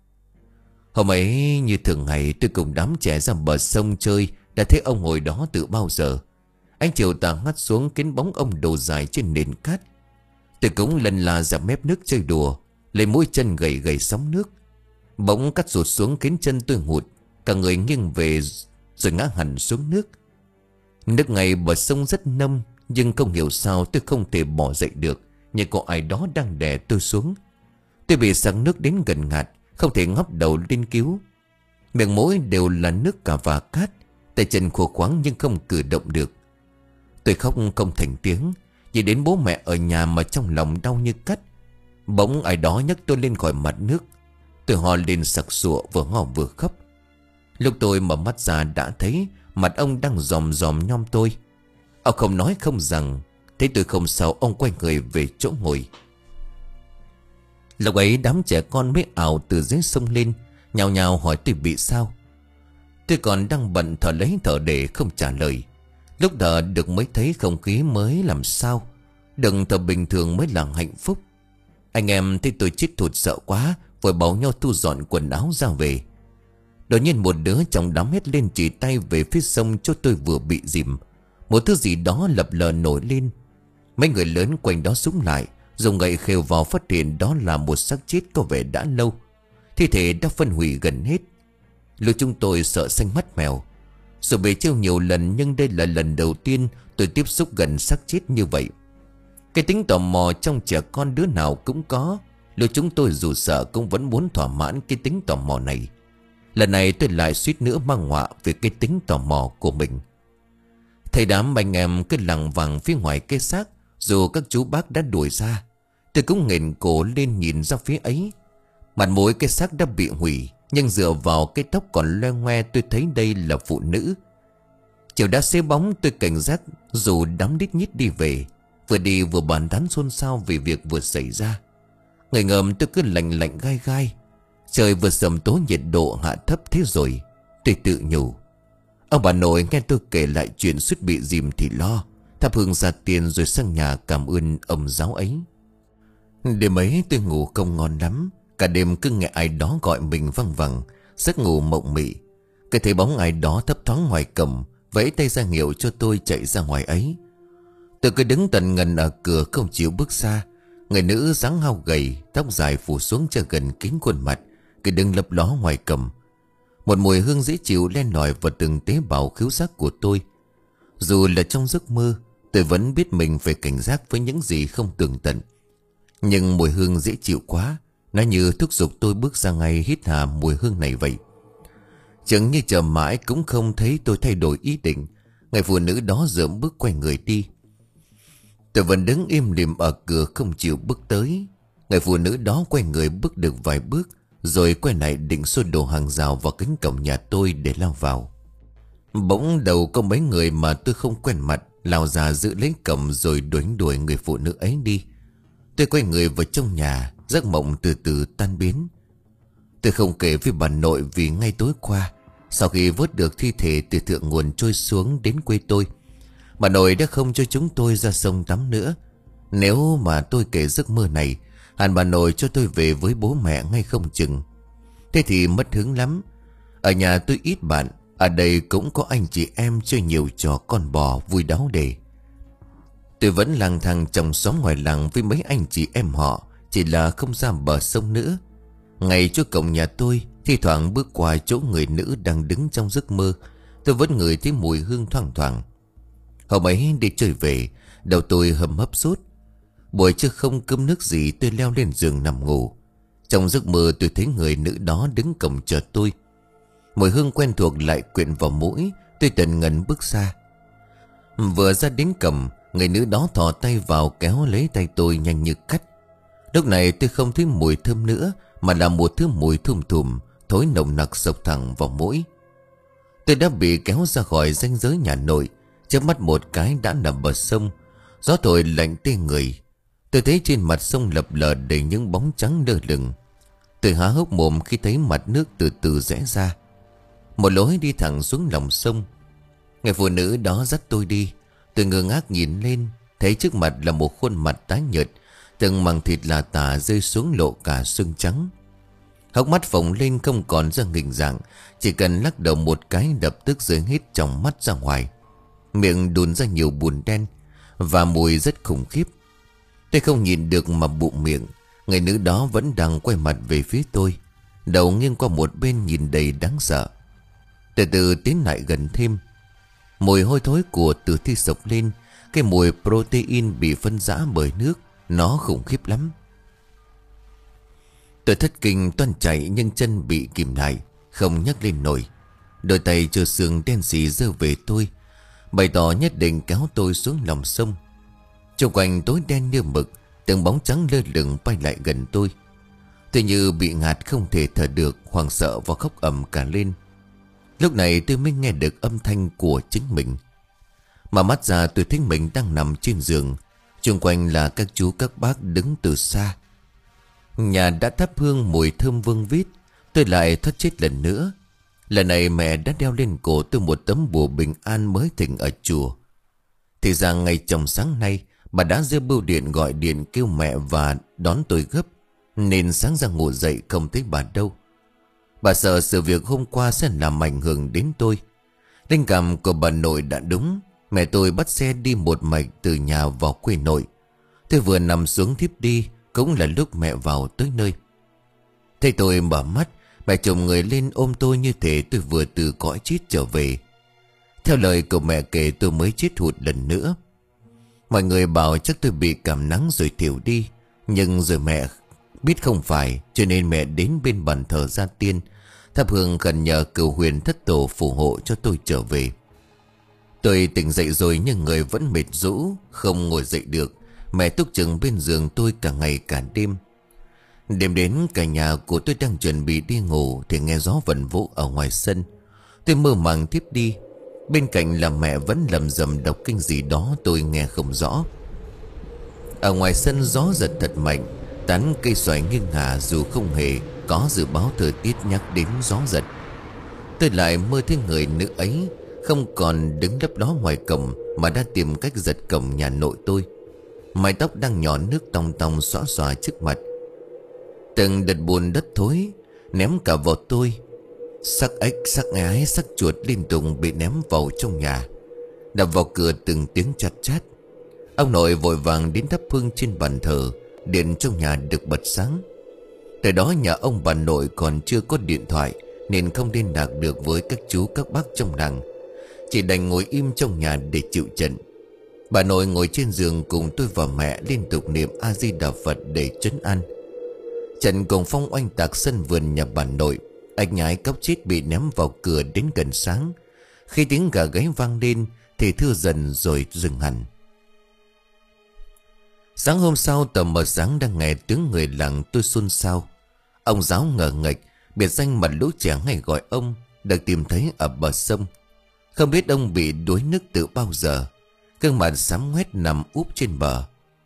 Hôm ấy như thường ngày tôi cùng đám trẻ ra bờ sông chơi, đã thấy ông ngồi đó từ bao giờ. Ánh chiều tà ngắt xuống khiến bóng ông đồ dài trên nền cát. Tôi cũng lần là ra mép nước chơi đùa, lấy mũi chân gầy gầy sóng nước. Bỗng cắt rụt xuống khiến chân tôi hụt, cả người nghiêng về rồi ngã hẳn xuống nước. Nước ngay bờ sông rất nông, nhưng không hiểu sao tôi không thể bỏ dậy được, như có ai đó đang đè tôi xuống. Tôi bị sặc nước đến gần ngạt, không thể ngóc đầu lên cứu. Miệng mũi đều là nước cả và cát, tay chân khô khoắng nhưng không cử động được. Tôi khóc không thành tiếng, nhìn đến bố mẹ ở nhà mà trong lòng đau như cắt. Bỗng ai đó nhấc tôi lên khỏi mặt nước. Tôi hò lên sặc sụa, vừa ngò vừa khóc. Lúc tôi mở mắt ra đã thấy mặt ông đang dòm dòm nhom tôi. Ông không nói không rằng. Thấy tôi không sao, ông quay người về chỗ ngồi. Lúc ấy đám trẻ con mới ảo từ dưới sông lên, nhào nhào hỏi tôi bị sao. Tôi còn đang bận thở lấy thở để không trả lời. Lúc thở được mới thấy không khí mới làm sao. Đừng thở bình thường mới là hạnh phúc. Anh em thấy tôi chết thụt sợ quá, vội bảo nhau thu dọn quần áo ra về. Đột nhiên một đứa trong đám hét lên chỉ tay về phía sông chỗ tôi vừa bị dìm. Một thứ gì đó lập lờ nổi lên. Mấy người lớn quanh đó súng lại, dùng gậy khều vào, phát hiện đó là một xác chết có vẻ đã lâu. Thi thể đã phân hủy gần hết. Lúc chúng tôi sợ xanh mắt mèo. Dù bị trêu nhiều lần nhưng đây là lần đầu tiên tôi tiếp xúc gần xác chết như vậy. Cái tính tò mò trong trẻ con đứa nào cũng có. Lúc chúng tôi dù sợ cũng vẫn muốn thỏa mãn cái tính tò mò này. Lần này tôi lại suýt nữa mang họa về cái tính tò mò của mình. Thầy đám anh em cứ lằng vằng phía ngoài cái xác. Dù các chú bác đã đuổi ra, tôi cũng nghển cổ lên nhìn ra phía ấy. Mặt mũi cái xác đã bị hủy, nhưng dựa vào cái tóc còn loe ngoe tôi thấy đây là phụ nữ. Chiều đã xế bóng, tôi cảnh giác dù đám đít nhít đi về. Vừa đi vừa bàn tán xôn xao về việc vừa xảy ra. Người ngầm tôi cứ lạnh lạnh gai gai. Trời vừa sầm tối, nhiệt độ hạ thấp thế rồi. Tôi tự nhủ. Ông bà nội nghe tôi kể lại chuyện suýt bị dìm thì lo, thắp hương ra tiền rồi sang nhà cảm ơn ông giáo ấy. Đêm ấy tôi ngủ không ngon lắm. Cả đêm cứ nghe ai đó gọi mình văng vẳng, giấc ngủ mộng mị. Cứ thấy bóng ai đó thấp thoáng ngoài cổng, vẫy tay ra hiệu cho tôi chạy ra ngoài ấy. Tôi cứ đứng tần ngần ở cửa không chịu bước xa. Người nữ dáng hao gầy, tóc dài phủ xuống cho gần kín khuôn mặt, cứ đứng lấp ló ngoài cổng. Một mùi hương dễ chịu len lỏi vào từng tế bào khứu giác của tôi. Dù là trong giấc mơ, tôi vẫn biết mình phải cảnh giác với những gì không tường tận. Nhưng mùi hương dễ chịu quá, nó như thúc giục tôi bước ra ngay hít hà mùi hương này vậy. Chẳng như chờ mãi cũng không thấy tôi thay đổi ý định. Người phụ nữ đó dợm bước quay người đi. Tôi vẫn đứng im lìm ở cửa không chịu bước tới. Người phụ nữ đó quay người bước được vài bước, rồi quay lại định xô đổ hàng rào vào cánh cổng nhà tôi để lao vào. Bỗng đầu có mấy người mà tôi không quen mặt lao ra giữ lấy cổng rồi đuổi đuổi người phụ nữ ấy đi. Tôi quay người vào trong nhà, giấc mộng từ từ tan biến. Tôi không kể với bà nội vì ngay tối qua, sau khi vớt được thi thể từ thượng nguồn trôi xuống đến quê tôi, bà nội đã không cho chúng tôi ra sông tắm nữa. Nếu mà tôi kể giấc mơ này, hẳn bà nội cho tôi về với bố mẹ ngay không chừng. Thế thì mất hứng lắm. Ở nhà tôi ít bạn, ở đây cũng có anh chị em chơi nhiều trò con bò vui đáo đề. Tôi vẫn lang thang trong xóm ngoài làng với mấy anh chị em họ, chỉ là không ra bờ sông nữa. Ngay chỗ cổng nhà tôi, thi thoảng bước qua chỗ người nữ đang đứng trong giấc mơ, tôi vẫn ngửi thấy mùi hương thoang thoảng. Hôm ấy đi chơi về, đầu tôi hầm hấp sốt. Buổi trưa không cơm nước gì, tôi leo lên giường nằm ngủ. Trong giấc mơ tôi thấy người nữ đó đứng cổng chờ tôi. Mùi hương quen thuộc lại quyện vào mũi, tôi tần ngần bước xa. Vừa ra đến cổng, người nữ đó thò tay vào kéo lấy tay tôi nhanh như cắt. Lúc này tôi không thấy mùi thơm nữa, mà là một thứ mùi thum thùm, thối nồng nặc sộc thẳng vào mũi. Tôi đã bị kéo ra khỏi ranh giới nhà nội, chớp mắt một cái đã nằm bờ sông. Gió thổi lạnh tê người. Tôi thấy trên mặt sông lập lờ đầy những bóng trắng lơ lửng. Tôi há hốc mồm khi thấy mặt nước từ từ rẽ ra, một lối đi thẳng xuống lòng sông. Người phụ nữ đó dắt tôi đi. Tôi ngơ ngác nhìn lên, thấy trước mặt là một khuôn mặt tái nhợt, từng mảng thịt là tả rơi xuống lộ cả xương trắng. Hốc mắt phồng lên không còn ra hình dạng, chỉ cần lắc đầu một cái lập tức rơi hết trong mắt ra ngoài. Miệng đùn ra nhiều bùn đen và mùi rất khủng khiếp. Tôi không nhìn được mà bụng miệng. Người nữ đó vẫn đang quay mặt về phía tôi, đầu nghiêng qua một bên nhìn đầy đáng sợ. Từ từ tiến lại gần thêm. Mùi hôi thối của tử thi sộc lên. Cái mùi protein bị phân rã bởi nước, nó khủng khiếp lắm. Tôi thất kinh toan chạy nhưng chân bị kìm lại, không nhấc lên nổi. Đôi tay trơ xương đen xì giơ về tôi, bày tỏ nhất định kéo tôi xuống lòng sông. Xung quanh tối đen như mực, từng bóng trắng lơ lửng bay lại gần tôi. Tôi như bị ngạt không thể thở được, hoảng sợ và khóc ầm cả lên. Lúc này tôi mới nghe được âm thanh của chính mình. Mà mắt ra tôi thấy mình đang nằm trên giường. Xung quanh là các chú các bác đứng từ xa. Nhà đã thắp hương mùi thơm vương vít. Tôi lại thoát chết lần nữa. Lần này mẹ đã đeo lên cổ tôi một tấm bùa bình an mới thỉnh ở chùa. Thì ra ngày trong sáng nay, bà đã giơ bưu điện gọi điện kêu mẹ và đón tôi gấp, nên sáng ra ngủ dậy không thấy bà đâu. Bà sợ sự việc hôm qua sẽ làm ảnh hưởng đến tôi. Linh cảm của bà nội đã đúng. Mẹ tôi bắt xe đi một mạch từ nhà vào quê nội. Tôi vừa nằm xuống thiếp đi, cũng là lúc mẹ vào tới nơi. Thấy tôi mở mắt, mẹ chồng người lên ôm tôi như thể tôi vừa từ cõi chết trở về. Theo lời của mẹ kể, tôi mới chết hụt lần nữa. Mọi người bảo chắc tôi bị cảm nắng rồi thiểu đi, nhưng rồi mẹ biết không phải, cho nên mẹ đến bên bàn thờ gia tiên, thắp hương khẩn nhờ cửu huyền thất tổ phù hộ cho tôi trở về. Tôi tỉnh dậy rồi nhưng người vẫn mệt rũ, không ngồi dậy được. Mẹ túc chừng bên giường tôi cả ngày cả đêm. Đêm đến cả nhà của tôi đang chuẩn bị đi ngủ thì nghe gió vần vũ ở ngoài sân. Tôi mơ màng tiếp đi. Bên cạnh là mẹ vẫn lầm rầm đọc kinh gì đó tôi nghe không rõ. Ở ngoài sân gió giật thật mạnh, tán cây xoài nghiêng ngả dù không hề có dự báo thời tiết nhắc đến gió giật. Tôi lại mơ thấy người nữ ấy không còn đứng lấp đó ngoài cổng mà đã tìm cách giật cổng nhà nội tôi. Mái tóc đang nhỏ nước tòng tòng xõa xòa trước mặt. Từng đợt bùn đất thối ném cả vào tôi. Xác ếch, xác ái, xác chuột liên tục bị ném vào trong nhà, đập vào cửa từng tiếng chát chát. Ông nội vội vàng đến thắp hương trên bàn thờ. Điện trong nhà được bật sáng. Từ đó nhà ông bà nội còn chưa có điện thoại, nên không liên lạc được với các chú các bác trong làng. Chỉ đành ngồi im trong nhà để chịu trận. Bà nội ngồi trên giường cùng tôi và mẹ liên tục niệm A Di Đà Phật để trấn an. Trận cùng phong oanh tạc sân vườn nhà bà nội. Anh nhái cóc chết bị ném vào cửa đến gần sáng. Khi tiếng gà gáy vang lên thì thưa dần rồi dừng hẳn. Sáng hôm sau tầm mờ sáng đang nghe tiếng người làng tôi xôn xao. Ông giáo ngờ nghệch, biệt danh mà lũ trẻ hay gọi ông, được tìm thấy ở bờ sông. Không biết ông bị đuối nước từ bao giờ. Gương mặt xám ngoét nằm úp trên bờ.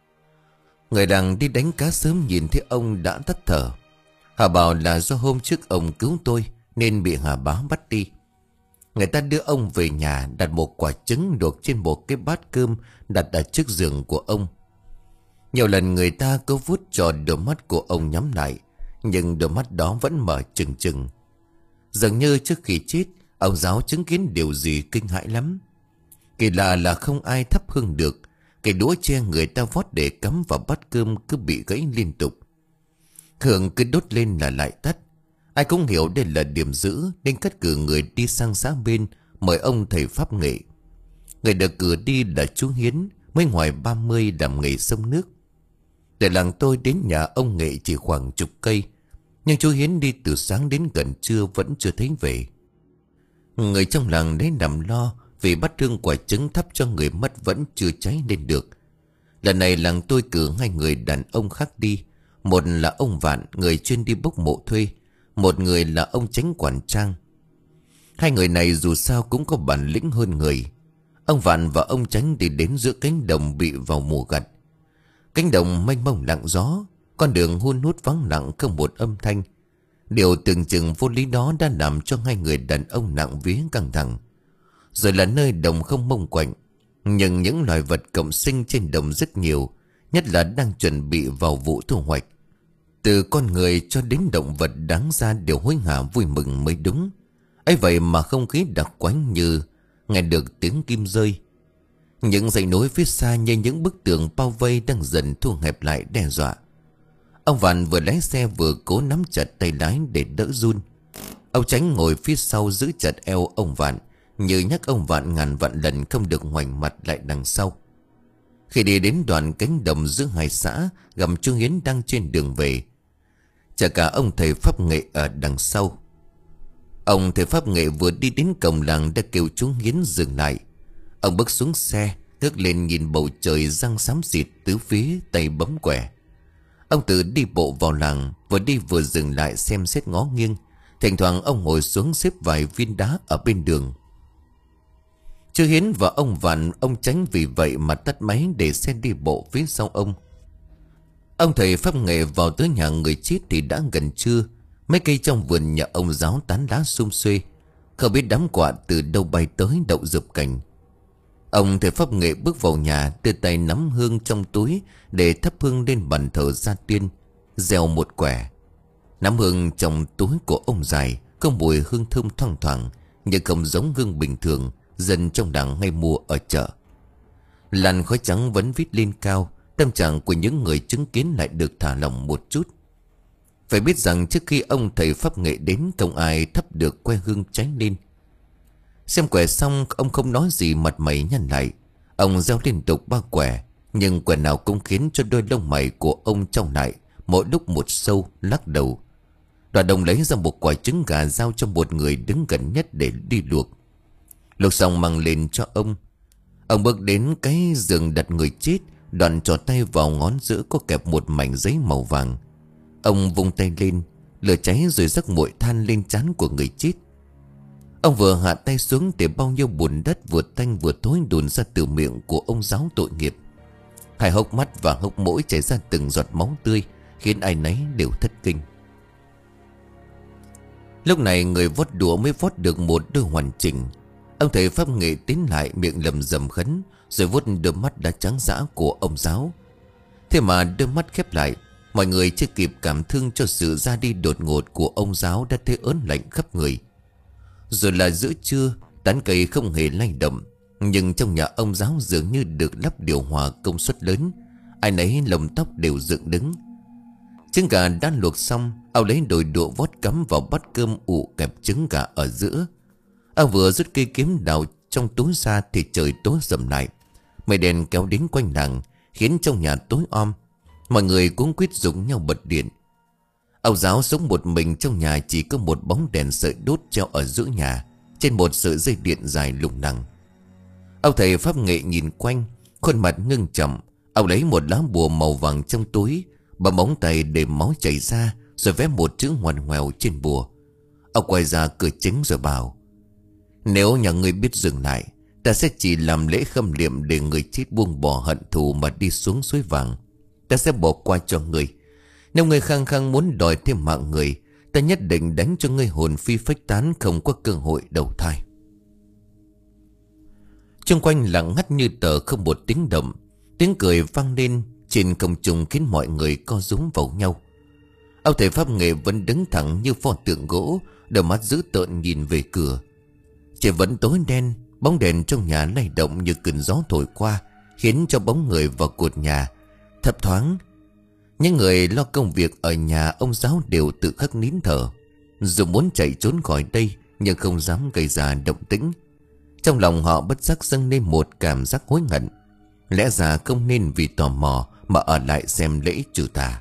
Người đang đi đánh cá sớm nhìn thấy ông đã tắt thở. Hà bảo là do hôm trước ông cứu tôi nên bị Hà Bá bắt đi. Người ta đưa ông về nhà, đặt một quả trứng luộc trên một cái bát cơm đặt ở trước giường của ông. Nhiều lần người ta cố vuốt tròn đôi mắt của ông nhắm lại, nhưng đôi mắt đó vẫn mở trừng trừng. Dường như trước khi chết, ông giáo chứng kiến điều gì kinh hãi lắm. Kỳ lạ là không ai thắp hương được. Cái đũa tre người ta vót để cắm vào bát cơm cứ bị gãy liên tục. Hương cứ đốt lên là lại tắt. Ai cũng hiểu đây là điểm giữ nên cất cử người đi sang xã bên mời ông thầy pháp nghệ. Người được cử đi là chú Hiến, mới ngoài ba mươi, làm nghề sông nước. Từ làng tôi đến nhà ông Nghệ chỉ khoảng chục cây, nhưng chú Hiến đi từ sáng đến gần trưa vẫn chưa thấy về. Người trong làng đấy nằm lo vì bát hương quả trứng thắp cho người mất vẫn chưa cháy lên được. Lần này làng tôi cử hai người đàn ông khác đi. Một là ông Vạn, người chuyên đi bốc mộ thuê. Một người là ông Chánh quản trang. Hai người này dù sao cũng có bản lĩnh hơn người. Ông Vạn và ông Chánh đi đến giữa cánh đồng bị vào mùa gặt. Cánh đồng mênh mông lặng gió, con đường hun hút vắng lặng không một âm thanh. Điều tưởng chừng vô lý đó đã làm cho hai người đàn ông nặng vía căng thẳng. Rồi là nơi đồng không mông quạnh, nhưng những loài vật cộng sinh trên đồng rất nhiều, nhất là đang chuẩn bị vào vụ thu hoạch. Từ con người cho đến động vật đáng ra đều hối hả vui mừng mới đúng. Ấy vậy mà không khí đặc quánh như nghe được tiếng kim rơi. Những dãy núi phía xa như những bức tường bao vây đang dần thu hẹp lại đe dọa. Ông Vạn vừa lái xe vừa cố nắm chặt tay lái để đỡ run. Ông Chánh ngồi phía sau giữ chặt eo ông Vạn, như nhắc ông Vạn ngàn vạn lần không được ngoảnh mặt lại đằng sau. Khi đi đến đoạn cánh đồng giữa hai xã, gặp chú Hiến đang trên đường về. Chả cả ông thầy pháp nghệ ở đằng sau. Ông thầy pháp nghệ vừa đi đến cổng làng đã kêu chú Hiến dừng lại. Ông bước xuống xe, ngước lên nhìn bầu trời răng xám xịt tứ phía, tay bấm quẻ. Ông Tự đi bộ vào làng, vừa đi vừa dừng lại xem xét ngó nghiêng. Thỉnh thoảng ông ngồi xuống xếp vài viên đá ở bên đường. Chú Hiến và ông Vạn, ông Chánh vì vậy mà tắt máy để xe đi bộ phía sau ông. Ông thầy pháp nghệ vào tới nhà người chết thì đã gần trưa. Mấy cây trong vườn nhà ông giáo tán lá sum xuê, không biết đám quạ từ đâu bay tới đậu rụp cành. Ông thầy pháp nghệ bước vào nhà, đưa tay nắm hương trong túi để thắp hương lên bàn thờ gia tiên, gieo một quẻ. Nắm hương trong túi của ông dài có mùi hương thơm thoang thoảng, nhưng không giống hương bình thường dân trong làng hay mua ở chợ. Làn khói trắng vẫn vít lên cao, tâm trạng của những người chứng kiến lại được thả lỏng một chút. Phải biết rằng trước khi ông thầy pháp nghệ đến, không ai thắp được que hương cháy lên. Xem quẻ xong, ông không nói gì, mặt mày nhăn lại. Ông gieo liên tục ba quẻ, nhưng quẻ nào cũng khiến cho đôi lông mày của ông trao lại, mỗi lúc một sâu, lắc đầu. Đoàn đồng lấy ra một quả trứng gà giao cho một người đứng gần nhất để đi luộc. Luộc xong mang lên cho ông. Ông bước đến cái giường đặt người chết, Đoàn trỏ tay vào ngón giữa có kẹp một mảnh giấy màu vàng. Ông vung tay lên, lửa cháy rồi rắc muội than lên trán của người chết. Ông vừa hạ tay xuống để bao nhiêu bùn đất vừa tanh vừa thối đùn ra từ miệng của ông giáo tội nghiệp. Hai hốc mắt và hốc mũi chảy ra từng giọt máu tươi, khiến ai nấy đều thất kinh. Lúc này người vót đũa mới vót được một đôi hoàn chỉnh. Ông thầy pháp nghệ tiến lại, miệng lầm rầm khấn, rồi vuốt đôi mắt đã trắng dã của ông giáo. Thế mà đôi mắt khép lại, mọi người chưa kịp cảm thương cho sự ra đi đột ngột của ông giáo đã thấy ớn lạnh khắp người. Rồi là giữa trưa, tán cây không hề lay động, nhưng trong nhà ông giáo dường như được lắp điều hòa công suất lớn, ai nấy lông tóc đều dựng đứng. Trứng gà đã luộc xong, ông lấy đồi đũa vót cắm vào bát cơm ụ kẹp trứng gà ở giữa. Ông vừa rút cây kiếm đào trong túi ra thì trời tối sầm lại. Mây đèn kéo đến quanh làng, khiến trong nhà tối om. Mọi người cũng quyết dùng nhau bật điện. Ông giáo sống một mình trong nhà, chỉ có một bóng đèn sợi đốt treo ở giữa nhà, trên một sợi dây điện dài lủng lẳng. Ông thầy pháp nghệ nhìn quanh, khuôn mặt ngưng trọng. Ông lấy một lá bùa màu vàng trong túi, bấm móng tay để máu chảy ra, rồi vẽ một chữ ngoằn ngoèo trên bùa. Ông quay ra cửa chính rồi bảo: Nếu nhà ngươi biết dừng lại, ta sẽ chỉ làm lễ khâm liệm để người chết buông bỏ hận thù mà đi xuống suối vàng. Ta sẽ bỏ qua cho ngươi. Nếu ngươi khăng khăng muốn đòi thêm mạng người, ta nhất định đánh cho ngươi hồn phi phách tán, không có cơ hội đầu thai. Xung quanh lặng ngắt như tờ, không một tiếng động. Tiếng cười vang lên trên không trung khiến mọi người co rúm vào nhau. Ông thầy pháp nghệ vẫn đứng thẳng như pho tượng gỗ, đôi mắt dữ tợn nhìn về cửa. Trời vẫn tối đen, bóng đèn trong nhà lay động như cơn gió thổi qua, khiến cho bóng người vào cột nhà thấp thoáng. Những người lo công việc ở nhà ông giáo đều tự khắc nín thở, dù muốn chạy trốn khỏi đây nhưng không dám gây ra động tĩnh. Trong lòng họ bất giác dâng lên một cảm giác hối hận. Lẽ ra không nên vì tò mò mà ở lại xem lễ trừ tà.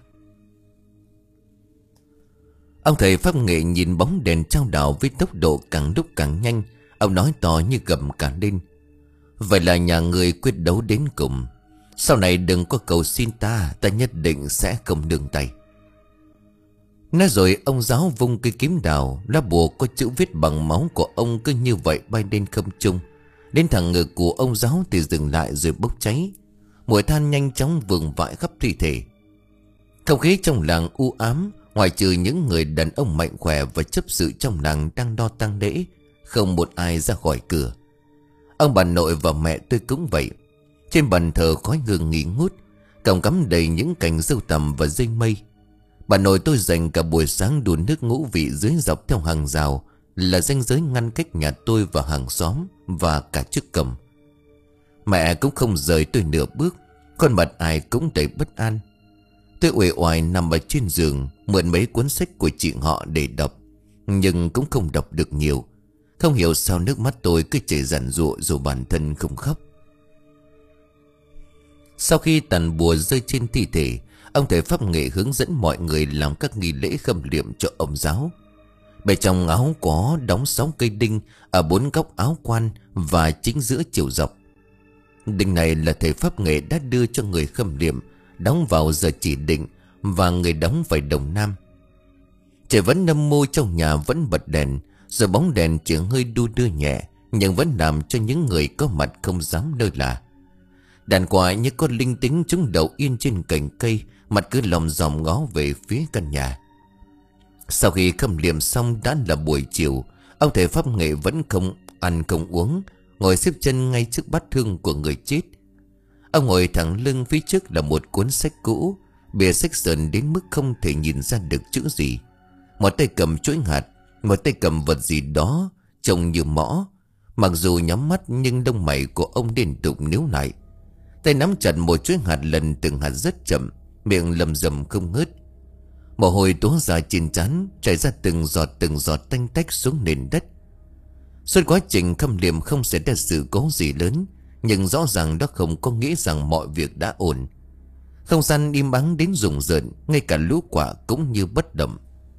Ông thầy pháp nghệ nhìn bóng đèn trao đảo với tốc độ càng lúc càng nhanh. Ông nói to như gầm cả lên: Vậy là nhà người quyết đấu đến cùng. Sau này đừng có cầu xin ta, ta nhất định sẽ không nương tay. Nói rồi ông giáo vung cây kiếm đào, lá bùa có chữ viết bằng máu của ông cứ như vậy bay lên không trung. Đến thẳng ngực của ông giáo thì dừng lại rồi bốc cháy. Mùi than nhanh chóng vương vãi khắp thi thể. Không khí trong làng u ám, ngoài trừ những người đàn ông mạnh khỏe và chấp sự trong làng đang đo tang lễ, không một ai ra khỏi cửa. Ông bà nội và mẹ tôi cũng vậy. Trên bàn thờ khói hương nghi ngút, cổng cắm đầy những cành rêu tằm và dây mây. Bà nội tôi dành cả buổi sáng đun nước ngũ vị dưới dọc theo hàng rào, là ranh giới ngăn cách nhà tôi và hàng xóm và cả chiếc cầm. Mẹ cũng không rời tôi nửa bước, khuôn mặt ai cũng đầy bất an. Tôi uể oải nằm ở trên giường, mượn mấy cuốn sách của chị họ để đọc, nhưng cũng không đọc được nhiều. Không hiểu sao nước mắt tôi cứ chảy ràn rụa dù bản thân không khóc. Sau khi tàn bùa rơi trên thi thể, ông thầy pháp nghệ hướng dẫn mọi người làm các nghi lễ khâm liệm cho ông giáo. Bên trong áo có đóng sáu cây đinh ở bốn góc áo quan và chính giữa chiều dọc. Đinh này là thầy pháp nghệ đã đưa cho người khâm liệm, đóng vào giờ chỉ định, và người đóng phải đồng nam. Trời vẫn âm mưu, trong nhà vẫn bật đèn, giờ bóng đèn chỉ hơi đu đưa nhẹ, nhưng vẫn làm cho những người có mặt không dám lơ là. Đàn quạ như con linh tính chúng đậu yên trên cành cây, mặt cứ lòm dòm ngó về phía căn nhà. Sau khi khâm liệm xong đã là buổi chiều, ông thầy pháp nghệ vẫn không ăn không uống, ngồi xếp chân ngay trước bát hương của người chết. Ông ngồi thẳng lưng, phía trước là một cuốn sách cũ, bìa sách sờn đến mức không thể nhìn ra được chữ gì. Một tay cầm chuỗi hạt, một tay cầm vật gì đó trông như mõ. Mặc dù nhắm mắt nhưng lông mày của ông liên tục níu lại. Tay nắm chặt một chuỗi hạt lần từng hạt rất chậm, miệng lầm rầm không ngớt. Mồ hôi túa ra trên trán, chảy ra từng giọt từng giọt tanh tách xuống nền đất. Suốt quá trình khâm liệm không xảy ra sự cố gì lớn, nhưng rõ ràng đó không có nghĩa rằng mọi việc đã ổn. Không gian im ắng đến rùng rợn, ngay cả lũ quạ cũng như bất động.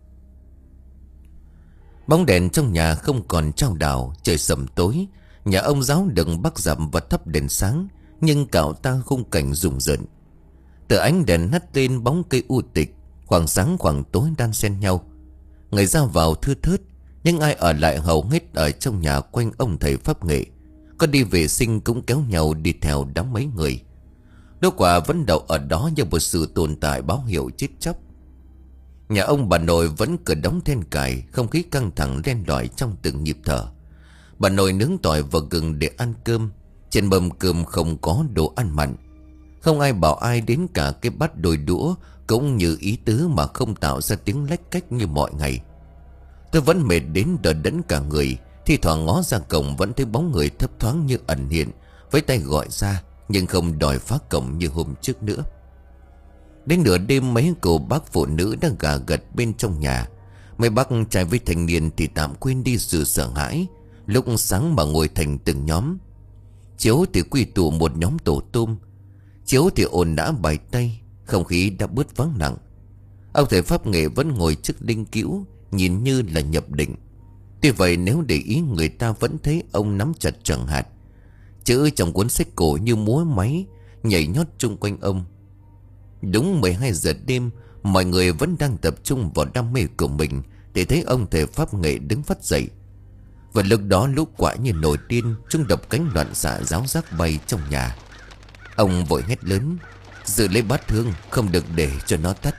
Bóng đèn trong nhà không còn trao đảo, trời sầm tối. Nhà ông giáo đừng bắc dặm và thắp đèn sáng, nhưng cạo ta khung cảnh rùng rợn. Từ ánh đèn hắt lên bóng cây u tịch, khoảng sáng khoảng tối đan xen nhau. Người ra vào thưa thớt, nhưng ai ở lại hầu hết ở trong nhà quanh ông thầy pháp nghệ. Có đi vệ sinh cũng kéo nhau đi theo đám mấy người. Đỗ quả vẫn đậu ở đó như một sự tồn tại báo hiệu chết chóc. Nhà ông bà nội vẫn cửa đóng then cài, không khí căng thẳng len lỏi trong từng nhịp thở. Bà nội nướng tỏi và gừng để ăn cơm. Trên mâm cơm không có đồ ăn mặn. Không ai bảo ai đến cả cái bát đôi đũa cũng như ý tứ mà không tạo ra tiếng lách cách như mọi ngày. Tôi vẫn mệt đến đờ đẫn cả người. Thi thoảng ngó ra cổng vẫn thấy bóng người thấp thoáng như ẩn hiện, với tay gọi ra nhưng không đòi phá cổng như hôm trước nữa. Đến nửa đêm mấy cô bác phụ nữ đang gà gật bên trong nhà. Mấy bác trai với thanh niên thì tạm quên đi sự sợ hãi. Lúc sáng mà ngồi thành từng nhóm. Chiếu thì quy tụ một nhóm tổ tôm. Chiếu thì ồn ào bài tay. Không khí đã bớt vắng lặng. Ông thầy pháp nghệ vẫn ngồi trước linh cữu, nhìn như là nhập định. Tuy vậy nếu để ý người ta vẫn thấy ông nắm chặt tràng hạt. Chữ trong cuốn sách cổ như múa máy nhảy nhót chung quanh ông. Đúng mười hai giờ đêm, Mọi người vẫn đang tập trung vào đam mê của mình thì thấy ông thầy pháp nghệ đứng phát dậy. Và lúc đó lũ quạ như nổi điên, chúng đập cánh loạn xạ ráo rác bay trong nhà. Ông vội hét lớn: giữ lấy bát hương, không được để cho nó tắt.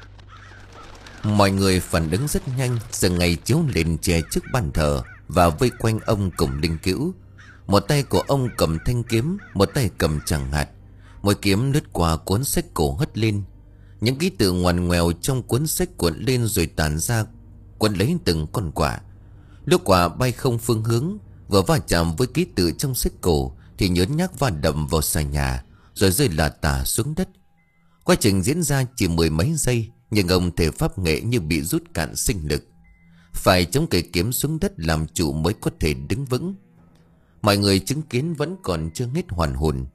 Mọi người phản ứng rất nhanh, giờ ngày chiếu lên che trước bàn thờ và vây quanh ông cùng linh cữu. Một tay của ông cầm thanh kiếm, một tay cầm tràng hạt. Mỗi kiếm lướt qua cuốn sách cổ hất lên. Những ký tự ngoằn ngoèo trong cuốn sách cuộn lên rồi tản ra, cuốn lấy từng con quả. Lúc quả bay không phương hướng, vừa va chạm với ký tự trong sách cổ thì nhớn nhác va đập vào xà nhà, rồi rơi lả tả xuống đất. Quá trình diễn ra chỉ mười mấy giây, nhưng ông thầy pháp nghệ như bị rút cạn sinh lực, phải chống cây kiếm xuống đất làm chủ mới có thể đứng vững. Mọi người chứng kiến vẫn còn chưa hết hoàn hồn.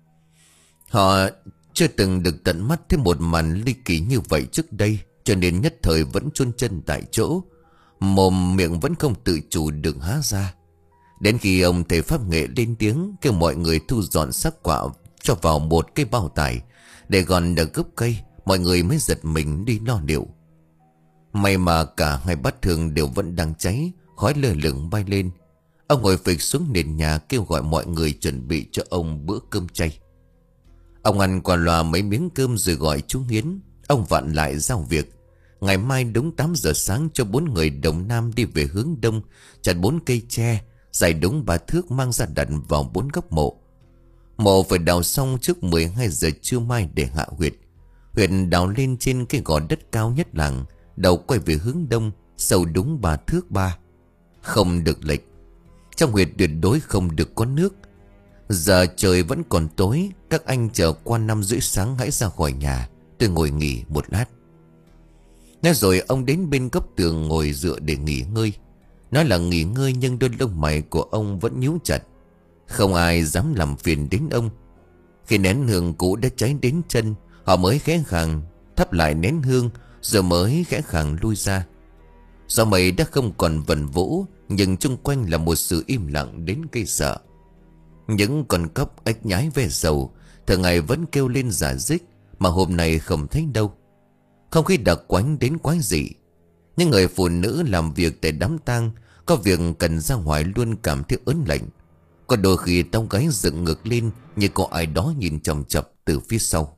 Họ chưa từng được tận mắt thấy một màn ly kỳ như vậy trước đây, cho nên nhất thời vẫn chôn chân tại chỗ, mồm miệng vẫn không tự chủ được há ra. Đến khi ông thầy pháp nghệ lên tiếng kêu mọi người thu dọn xác quả cho vào một cái bao tải để gọn ở gốc cây, mọi người mới giật mình đi lo liệu. May mà cả hai bát hương đều vẫn đang cháy, khói lơ lửng bay lên. Ông ngồi phịch xuống nền nhà kêu gọi mọi người chuẩn bị cho ông bữa cơm chay. Ông ăn qua loa mấy miếng cơm rồi gọi chú Hiến. Ông vặn lại giao việc: ngày mai đúng tám giờ sáng cho bốn người Đồng Nam đi về hướng đông, chặt bốn cây tre dài đúng ba thước mang ra đặt vào bốn góc mộ. Mộ phải đào xong trước mười hai giờ trưa mai để hạ huyệt. Huyệt đào lên trên cái gò đất cao nhất làng, đầu quay về hướng đông, sâu đúng ba thước ba, không được lệch. Trong huyệt tuyệt đối không được có nước. Giờ trời vẫn còn tối, các anh chờ qua năm rưỡi sáng hãy ra khỏi nhà, tôi ngồi nghỉ một lát. Nói rồi ông đến bên góc tường ngồi dựa để nghỉ ngơi. Nói là nghỉ ngơi nhưng đôi lông mày của ông vẫn nhíu chặt. Không ai dám làm phiền đến ông. Khi nén hương cũ đã cháy đến chân, họ mới khẽ khàng thắp lại nén hương, rồi mới khẽ khàng lui ra. Gió mây đã không còn vần vũ, nhưng chung quanh là một sự im lặng đến gây sợ. Những con cóc ếch nhái ve sầu thường ngày vẫn kêu lên rả rích, mà hôm nay không thấy đâu. Không khí đặc quánh đến quái dị. Những người phụ nữ làm việc tại đám tang có việc cần ra ngoài luôn cảm thấy ớn lạnh. Có đôi khi tóc gáy dựng ngược lên như có ai đó nhìn chằm chằm từ phía sau.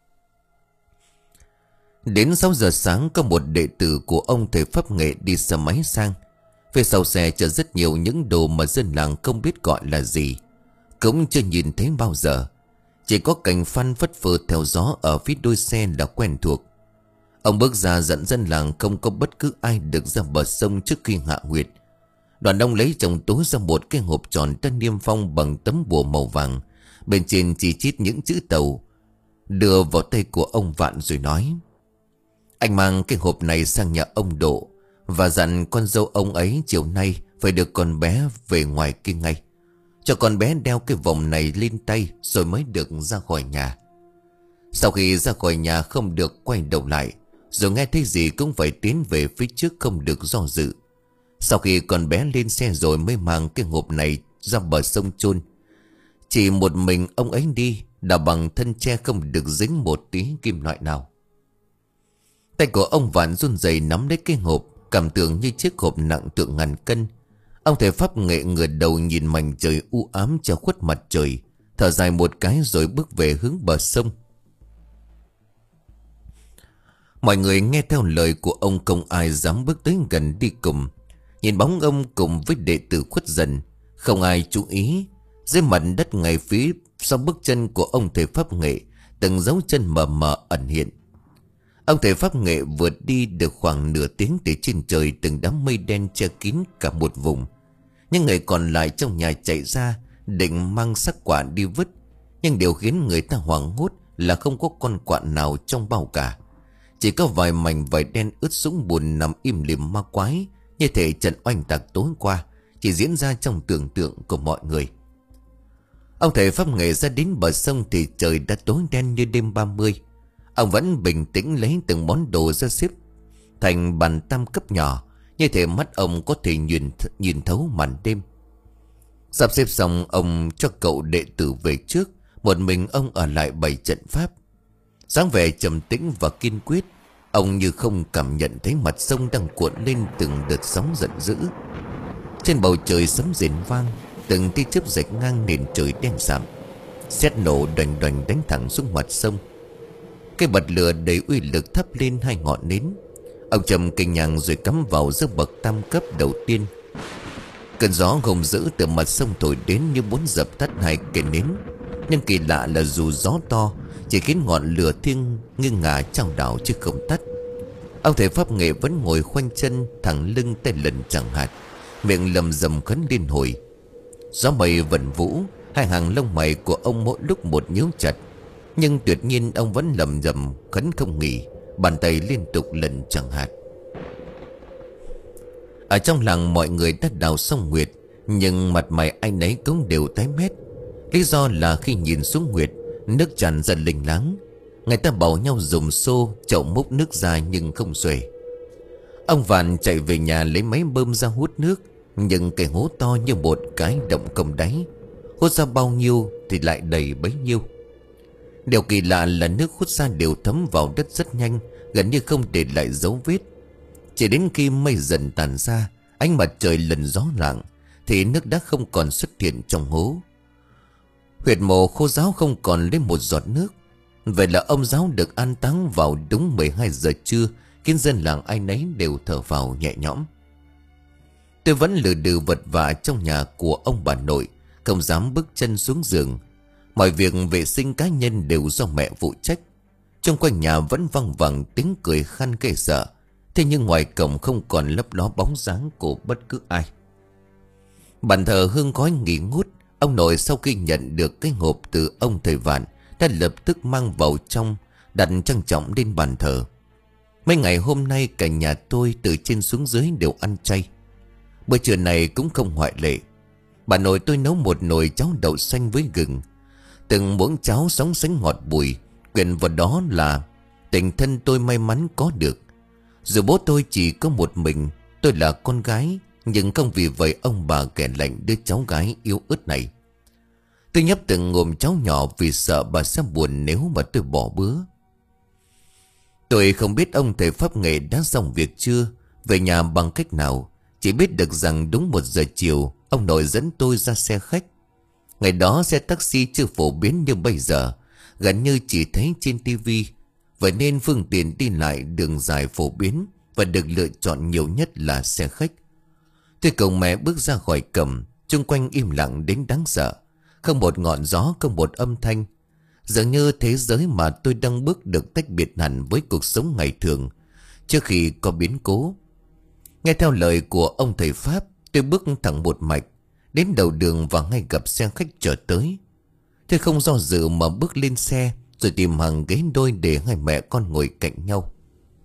Đến sáu giờ sáng có một đệ tử của ông thầy pháp nghệ đi xe máy sang. Phía sau xe chở rất nhiều những đồ mà dân làng không biết gọi là gì, cũng chưa nhìn thấy bao giờ. Chỉ có cành phăn phất phơ theo gió ở phía đuôi xe là quen thuộc. Ông bước ra dặn dân làng không có bất cứ ai được ra bờ sông trước khi hạ huyệt. Đoàn ông lấy trong túi ra một cái hộp tròn đã niêm phong bằng tấm bùa màu vàng, bên trên chỉ chít những chữ Tàu, đưa vào tay của ông Vạn rồi nói: anh mang cái hộp này sang nhà ông Độ, và dặn con dâu ông ấy chiều nay phải được con bé về ngoài kia ngay. Cho con bé đeo cái vòng này lên tay rồi mới được ra khỏi nhà. Sau khi ra khỏi nhà không được quay đầu lại, rồi nghe thấy gì cũng phải tiến về phía trước, không được do dự. Sau khi con bé lên xe rồi mới mang cái hộp này ra bờ sông chôn. Chỉ một mình ông ấy đi, đào bằng thân tre không được dính một tí kim loại nào. Tay của ông Vạn run rẩy nắm lấy cái hộp, cảm tưởng như chiếc hộp nặng tượng ngàn cân. Ông thầy pháp nghệ ngửa đầu nhìn mảnh trời u ám che khuất mặt trời, thở dài một cái rồi bước về hướng bờ sông. Mọi người nghe theo lời của ông, không ai dám bước tới gần đi cùng. Nhìn bóng ông cùng với đệ tử khuất dần, không ai chú ý. Dưới mặt đất ngay phía sau bước chân của ông thầy pháp nghệ, từng dấu chân mờ mờ ẩn hiện. Ông thầy pháp nghệ vượt đi được khoảng nửa tiếng thì trên trời từng đám mây đen che kín cả một vùng. Những người còn lại trong nhà chạy ra định mang xác quả đi vứt, nhưng điều khiến người ta hoảng hốt là không có con quạ nào trong bao cả. Chỉ có vài mảnh vải đen ướt sũng bùn nằm im lìm ma quái, như thể trận oanh tạc tối qua chỉ diễn ra trong tưởng tượng của mọi người. Ông thầy pháp nghệ ra đến bờ sông thì trời đã tối đen như đêm ba mươi. Ông vẫn bình tĩnh lấy từng món đồ ra xếp thành bàn tam cấp nhỏ, như thể mắt ông có thể nhìn, nhìn thấu màn đêm. Sắp xếp xong, ông cho cậu đệ tử về trước, một mình ông ở lại bày trận pháp. Dáng vẻ trầm tĩnh và kiên quyết, Ông như không cảm nhận thấy mặt sông đang cuộn lên từng đợt sóng giận dữ. Trên bầu trời sấm rền vang, từng tia chớp rạch ngang nền trời đen sạm. Sét nổ đoành đoành đánh thẳng xuống mặt sông. Cái bật lửa đầy uy lực thắp lên hai ngọn nến. Ông trầm cây nhang rồi cắm vào giữa bậc tam cấp đầu tiên. Cơn gió gồng dữ từ mặt sông thổi đến như muốn dập tắt hai cây nến. Nhưng kỳ lạ là dù gió to chỉ khiến ngọn lửa thiêng nghiêng ngả trao đảo chứ không tắt. Ông thầy pháp nghệ vẫn ngồi khoanh chân, thẳng lưng, tay lần chẳng hạt, miệng lầm rầm khấn liên hồi. Gió mây vần vũ, hai hàng lông mày của ông mỗi lúc một nhíu chặt. Nhưng tuyệt nhiên ông vẫn lầm rầm khấn không nghỉ, bàn tay liên tục lần chẳng hạt. Ở trong làng mọi người đã đào xong nguyệt, nhưng mặt mày ai nấy cũng đều tái mét. Lý do là khi nhìn xuống nguyệt, nước tràn ra lình láng. Người ta bảo nhau dùng xô chậu múc nước ra nhưng không xuể. Ông Vạn chạy về nhà lấy máy bơm ra hút nước, nhưng cái hố to như một cái động không đáy. Hút ra bao nhiêu thì lại đầy bấy nhiêu. Điều kỳ lạ là nước hút ra đều thấm vào đất rất nhanh, gần như không để lại dấu vết. Chỉ đến khi mây dần tàn ra, ánh mặt trời lần gió lặng, thì nước đã không còn xuất hiện trong hố. Huyệt mộ khô ráo không còn lấy một giọt nước. Vậy là ông giáo được an táng vào đúng mười hai giờ trưa, khiến dân làng ai nấy đều thở vào nhẹ nhõm. Tôi vẫn lừ đừ vật vã trong nhà của ông bà nội, không dám bước chân xuống giường. Mọi việc vệ sinh cá nhân đều do mẹ phụ trách. Trong quanh nhà vẫn văng vẳng tiếng cười khăn ghê sợ. Thế nhưng ngoài cổng không còn lấp ló bóng dáng của bất cứ ai. Bàn thờ hương khói nghỉ ngút. Ông nội sau khi nhận được cái hộp từ ông thầy Vạn đã lập tức mang vào trong, đặt trang trọng lên bàn thờ. Mấy ngày hôm nay cả nhà tôi từ trên xuống dưới đều ăn chay. Bữa trưa này cũng không ngoại lệ. Bà nội tôi nấu một nồi cháo đậu xanh với gừng. Từng muỗng cháo sóng sánh ngọt bùi, quyện vào đó là tình thân tôi may mắn có được. Dù bố tôi chỉ có một mình, tôi là con gái, nhưng không vì vậy ông bà kẻ lạnh đứa cháu gái yếu ớt này. Tôi nhấp từng ngụm cháo nhỏ vì sợ bà sẽ buồn nếu mà tôi bỏ bữa. Tôi không biết ông thầy pháp nghệ đã xong việc chưa, về nhà bằng cách nào. Chỉ biết được rằng đúng một giờ chiều, ông nội dẫn tôi ra xe khách. Ngày đó xe taxi chưa phổ biến như bây giờ, gần như chỉ thấy trên tivi. Vậy nên phương tiện đi lại đường dài phổ biến và được lựa chọn nhiều nhất là xe khách. Tôi cùng mẹ bước ra khỏi cổng, chung quanh im lặng đến đáng sợ. Không một ngọn gió, không một âm thanh. Dường như thế giới mà tôi đang bước được tách biệt hẳn với cuộc sống ngày thường, trước khi có biến cố. Nghe theo lời của ông thầy Pháp, tôi bước thẳng một mạch đến đầu đường và ngay gặp xe khách chở tới. Tôi không do dự mà bước lên xe, rồi tìm hàng ghế đôi để hai mẹ con ngồi cạnh nhau.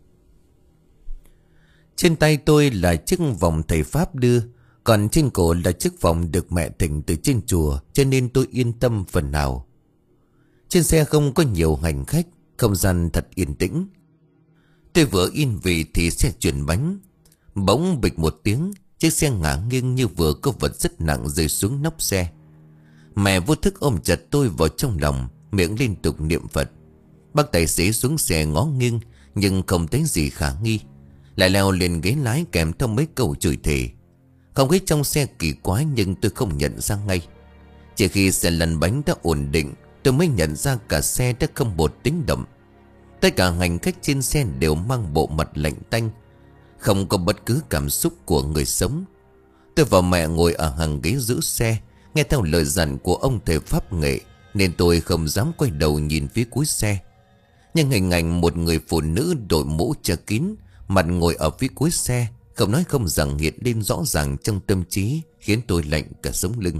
Trên tay tôi là chiếc vòng thầy Pháp đưa, còn trên cổ là chiếc vòng được mẹ thỉnh từ trên chùa, cho nên tôi yên tâm phần nào. Trên xe không có nhiều hành khách, không gian thật yên tĩnh. Tôi vừa yên vị thì xe chuyển bánh. Bỗng bịch một tiếng, chiếc xe ngả nghiêng như vừa có vật rất nặng rơi xuống nóc xe. Mẹ vô thức ôm chặt tôi vào trong lòng, miệng liên tục niệm Phật. Bác tài xế xuống xe ngó nghiêng nhưng không thấy gì khả nghi, lại leo lên ghế lái kèm theo mấy câu chửi thề. Không khí trong xe kỳ quái nhưng tôi không nhận ra ngay. Chỉ khi xe lăn bánh đã ổn định, tôi mới nhận ra cả xe đã không một tiếng động. Tất cả hành khách trên xe đều mang bộ mặt lạnh tanh, không có bất cứ cảm xúc của người sống. Tôi và mẹ ngồi ở hàng ghế giữ xe, nghe theo lời dặn của ông thầy pháp nghệ, nên tôi không dám quay đầu nhìn phía cuối xe. Nhưng hình ảnh một người phụ nữ đội mũ che kín, mặt ngồi ở phía cuối xe, không nói không rằng hiện lên rõ ràng trong tâm trí, khiến tôi lạnh cả sống lưng.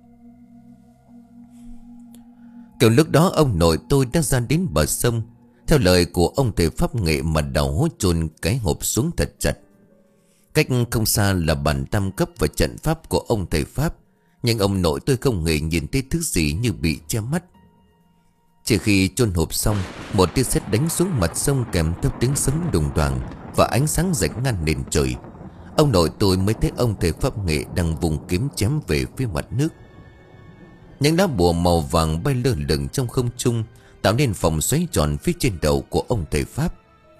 Kiểu lúc đó ông nội tôi đã ra đến bờ sông, theo lời của ông thầy pháp nghệ mà đào hố chôn cái hộp xuống thật chặt. Cách không xa là bàn tam cấp và trận pháp của ông thầy pháp, nhưng ông nội tôi không hề nhìn thấy thứ gì như bị che mắt. Chỉ khi chôn hộp xong, một tia sét đánh xuống mặt sông kèm theo tiếng sấm đùng đoàng và ánh sáng rạch ngang nền trời. Ông nội tôi mới thấy ông thầy pháp nghệ đang vùng kiếm chém về phía mặt nước. Những đá bùa màu vàng bay lơ lửng trong không trung, tạo nên vòng xoáy tròn phía trên đầu của ông thầy pháp.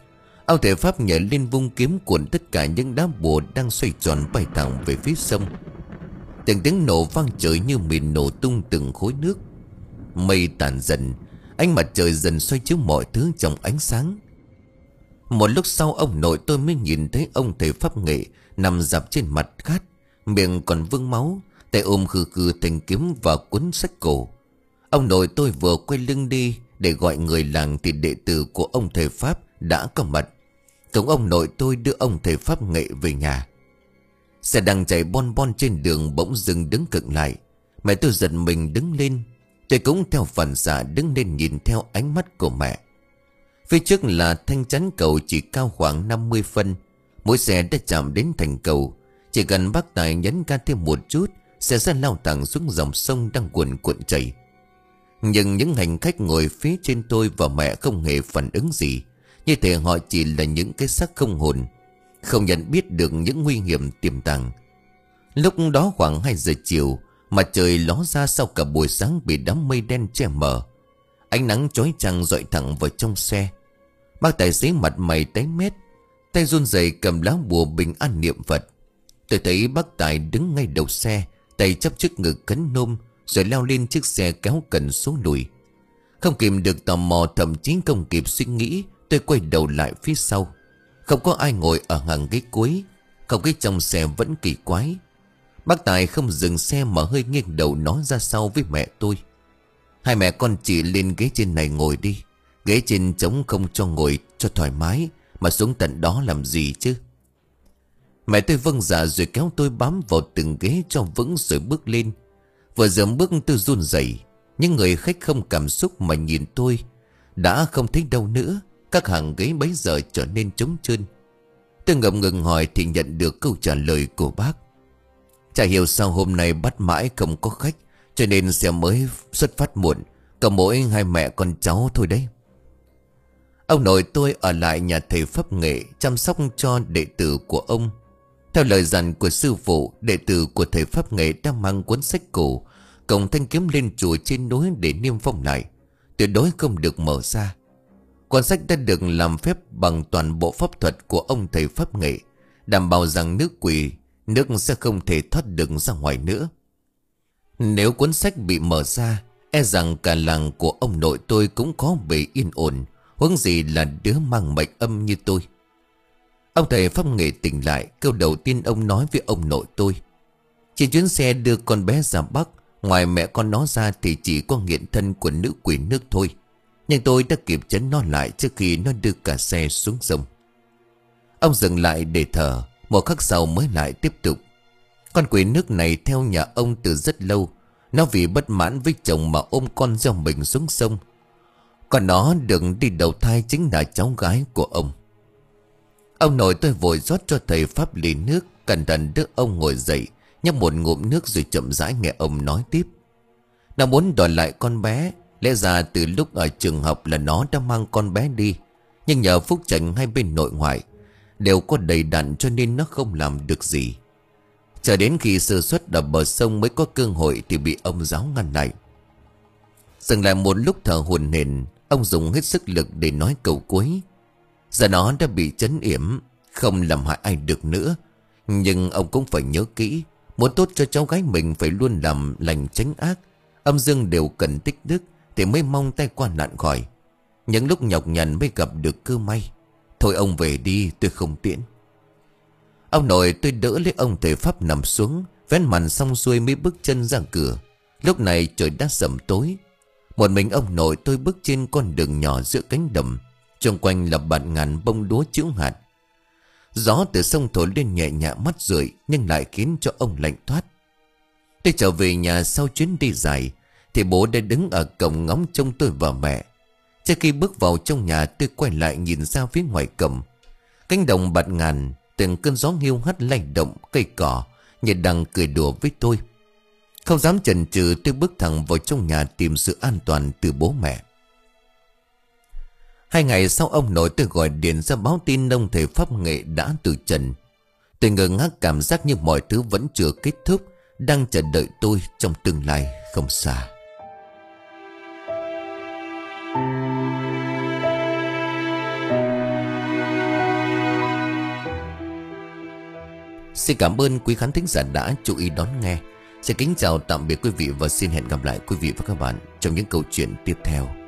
Ông thầy Pháp nhảy lên vung kiếm, cuộn tất cả những đá bùa đang xoay tròn bay thẳng về phía sông. Từng tiếng nổ vang trời như mìn nổ tung từng khối nước. Mây tàn dần, ánh mặt trời dần xoay chiếu mọi thứ trong ánh sáng. Một lúc sau ông nội tôi mới nhìn thấy ông thầy Pháp nghệ nằm dạp trên mặt cát, miệng còn vương máu, tay ôm khư khư thanh kiếm và cuốn sách cổ. Ông nội tôi vừa quay lưng đi để gọi người làng thì đệ tử của ông thầy Pháp đã có mặt. Cùng ông nội tôi đưa ông thầy Pháp nghệ về nhà. Xe đang chạy bon bon trên đường bỗng dừng đứng cực lại. Mẹ tôi giật mình đứng lên. Tôi cũng theo phản xạ đứng lên nhìn theo ánh mắt của mẹ. Phía trước là thanh chắn cầu chỉ cao khoảng năm mươi phân. Mỗi xe đã chạm đến thành cầu. Chỉ cần bác Tài nhấn ga thêm một chút, xe sẽ lao thẳng xuống dòng sông đang cuồn cuộn chảy. Nhưng những hành khách ngồi phía trên tôi và mẹ không hề phản ứng gì, như thể họ chỉ là những cái xác không hồn, không nhận biết được những nguy hiểm tiềm tàng. Lúc đó khoảng hai giờ chiều, mặt trời ló ra sau cả buổi sáng bị đám mây đen che mờ. Ánh nắng chói chang rọi thẳng vào trong xe. Bác tài xế mặt mày tái mét, tay run rẩy cầm lá bùa bình an niệm Phật. Tôi thấy bác Tài đứng ngay đầu xe, tay chắp trước ngực khấn nôm, rồi leo lên chiếc xe kéo cần số lùi. Không kìm được tò mò, thậm chí không kịp suy nghĩ, tôi quay đầu lại phía sau. Không có ai ngồi ở hàng ghế cuối. Không khí trong xe vẫn kỳ quái. Bác Tài không dừng xe mà hơi nghiêng đầu nói ra sau với mẹ tôi: "Hai mẹ con chị lên ghế trên này ngồi đi. Ghế trên trống không cho ngồi cho thoải mái, mà xuống tận đó làm gì chứ?" Mẹ tôi vâng dạ rồi kéo tôi bám vào từng ghế cho vững rồi bước lên. Vừa dám bước tôi run rẩy. Những người khách không cảm xúc mà nhìn tôi đã không thấy đâu nữa. Các hàng ghế bấy giờ trở nên trống trơn. Tôi ngập ngừng hỏi thì nhận được câu trả lời của bác: "Chả hiểu sao hôm nay bắt mãi không có khách, cho nên xe mới xuất phát muộn. Có mỗi hai mẹ con cháu thôi đấy." Ông nội tôi ở lại nhà thầy Pháp nghệ chăm sóc cho đệ tử của ông. Theo lời dặn của sư phụ, đệ tử của thầy Pháp nghệ đã mang cuốn sách cổ cộng thanh kiếm lên chùa trên núi để niêm phong lại, tuyệt đối không được mở ra. Cuốn sách đã được làm phép bằng toàn bộ pháp thuật của ông thầy Pháp nghệ, đảm bảo rằng nước quỷ nước sẽ không thể thoát được ra ngoài nữa. Nếu cuốn sách bị mở ra, e rằng cả làng của ông nội tôi cũng có bề yên ổn, huống gì là đứa mang mệnh âm như tôi. Ông thầy Pháp nghệ tỉnh lại, câu đầu tiên ông nói với ông nội tôi: "Trên chuyến xe đưa con bé ra Bắc, ngoài mẹ con nó ra thì chỉ có nghiện thân của nữ quỷ nước thôi. Nhưng tôi đã kịp trấn nó lại trước khi nó đưa cả xe xuống sông." Ông dừng lại để thở. Một khắc sau mới lại tiếp tục: "Con quỷ nước này theo nhà ông từ rất lâu. Nó vì bất mãn với chồng mà ôm con gieo mình xuống sông. Còn nó được đi đầu thai chính là cháu gái của ông." Ông nội tôi vội rót cho thầy Pháp ly nước, cẩn thận đỡ ông ngồi dậy, nhấp một ngụm nước rồi chậm rãi nghe ông nói tiếp: "Nó muốn đòi lại con bé. Lẽ ra từ lúc ở trường học là nó đã mang con bé đi, nhưng nhờ phúc trạch hai bên nội ngoại đều có đầy đặn cho nên nó không làm được gì. Chờ đến khi sơ suất ở bờ sông mới có cơ hội thì bị ông giáo ngăn lại." Dừng lại một lúc thở hổn hển, ông dùng hết sức lực để nói câu cuối: "Giờ nó đã bị trấn yểm, không làm hại ai được nữa. Nhưng ông cũng phải nhớ kỹ, muốn tốt cho cháu gái mình phải luôn làm lành tránh ác. Âm dương đều cần tích đức thì mới mong tay qua nạn khỏi. Những lúc nhọc nhằn mới gặp được cơ may. Thôi ông về đi, tôi không tiễn." Ông nội tôi đỡ lấy ông thầy Pháp nằm xuống, vén màn xong xuôi mới bước chân ra cửa. Lúc này trời đã sẩm tối. Một mình ông nội tôi bước trên con đường nhỏ giữa cánh đồng. Xung quanh là bạt ngàn bông lúa chĩu hạt. Gió từ sông thổi lên nhẹ nhẹ mắt rượi, nhưng lại khiến cho ông lạnh toát. Tôi trở về nhà sau chuyến đi dài thì bố đã đứng ở cổng ngóng trông tôi và mẹ. Trước khi bước vào trong nhà, tôi quay lại nhìn ra phía ngoài cổng. Cánh đồng bạt ngàn, từng cơn gió hiu hắt lay động cây cỏ như đang cười đùa với tôi. Không dám chần chừ, tôi bước thẳng vào trong nhà tìm sự an toàn từ bố mẹ. Hai ngày sau, ông nội tôi gọi điện ra báo tin ông thầy Pháp nghệ đã từ trần. Tôi ngơ ngác, cảm giác như mọi thứ vẫn chưa kết thúc, đang chờ đợi tôi trong tương lai không xa. Xin cảm ơn quý khán thính giả đã chú ý đón nghe. Xin kính chào tạm biệt quý vị và xin hẹn gặp lại quý vị và các bạn trong những câu chuyện tiếp theo.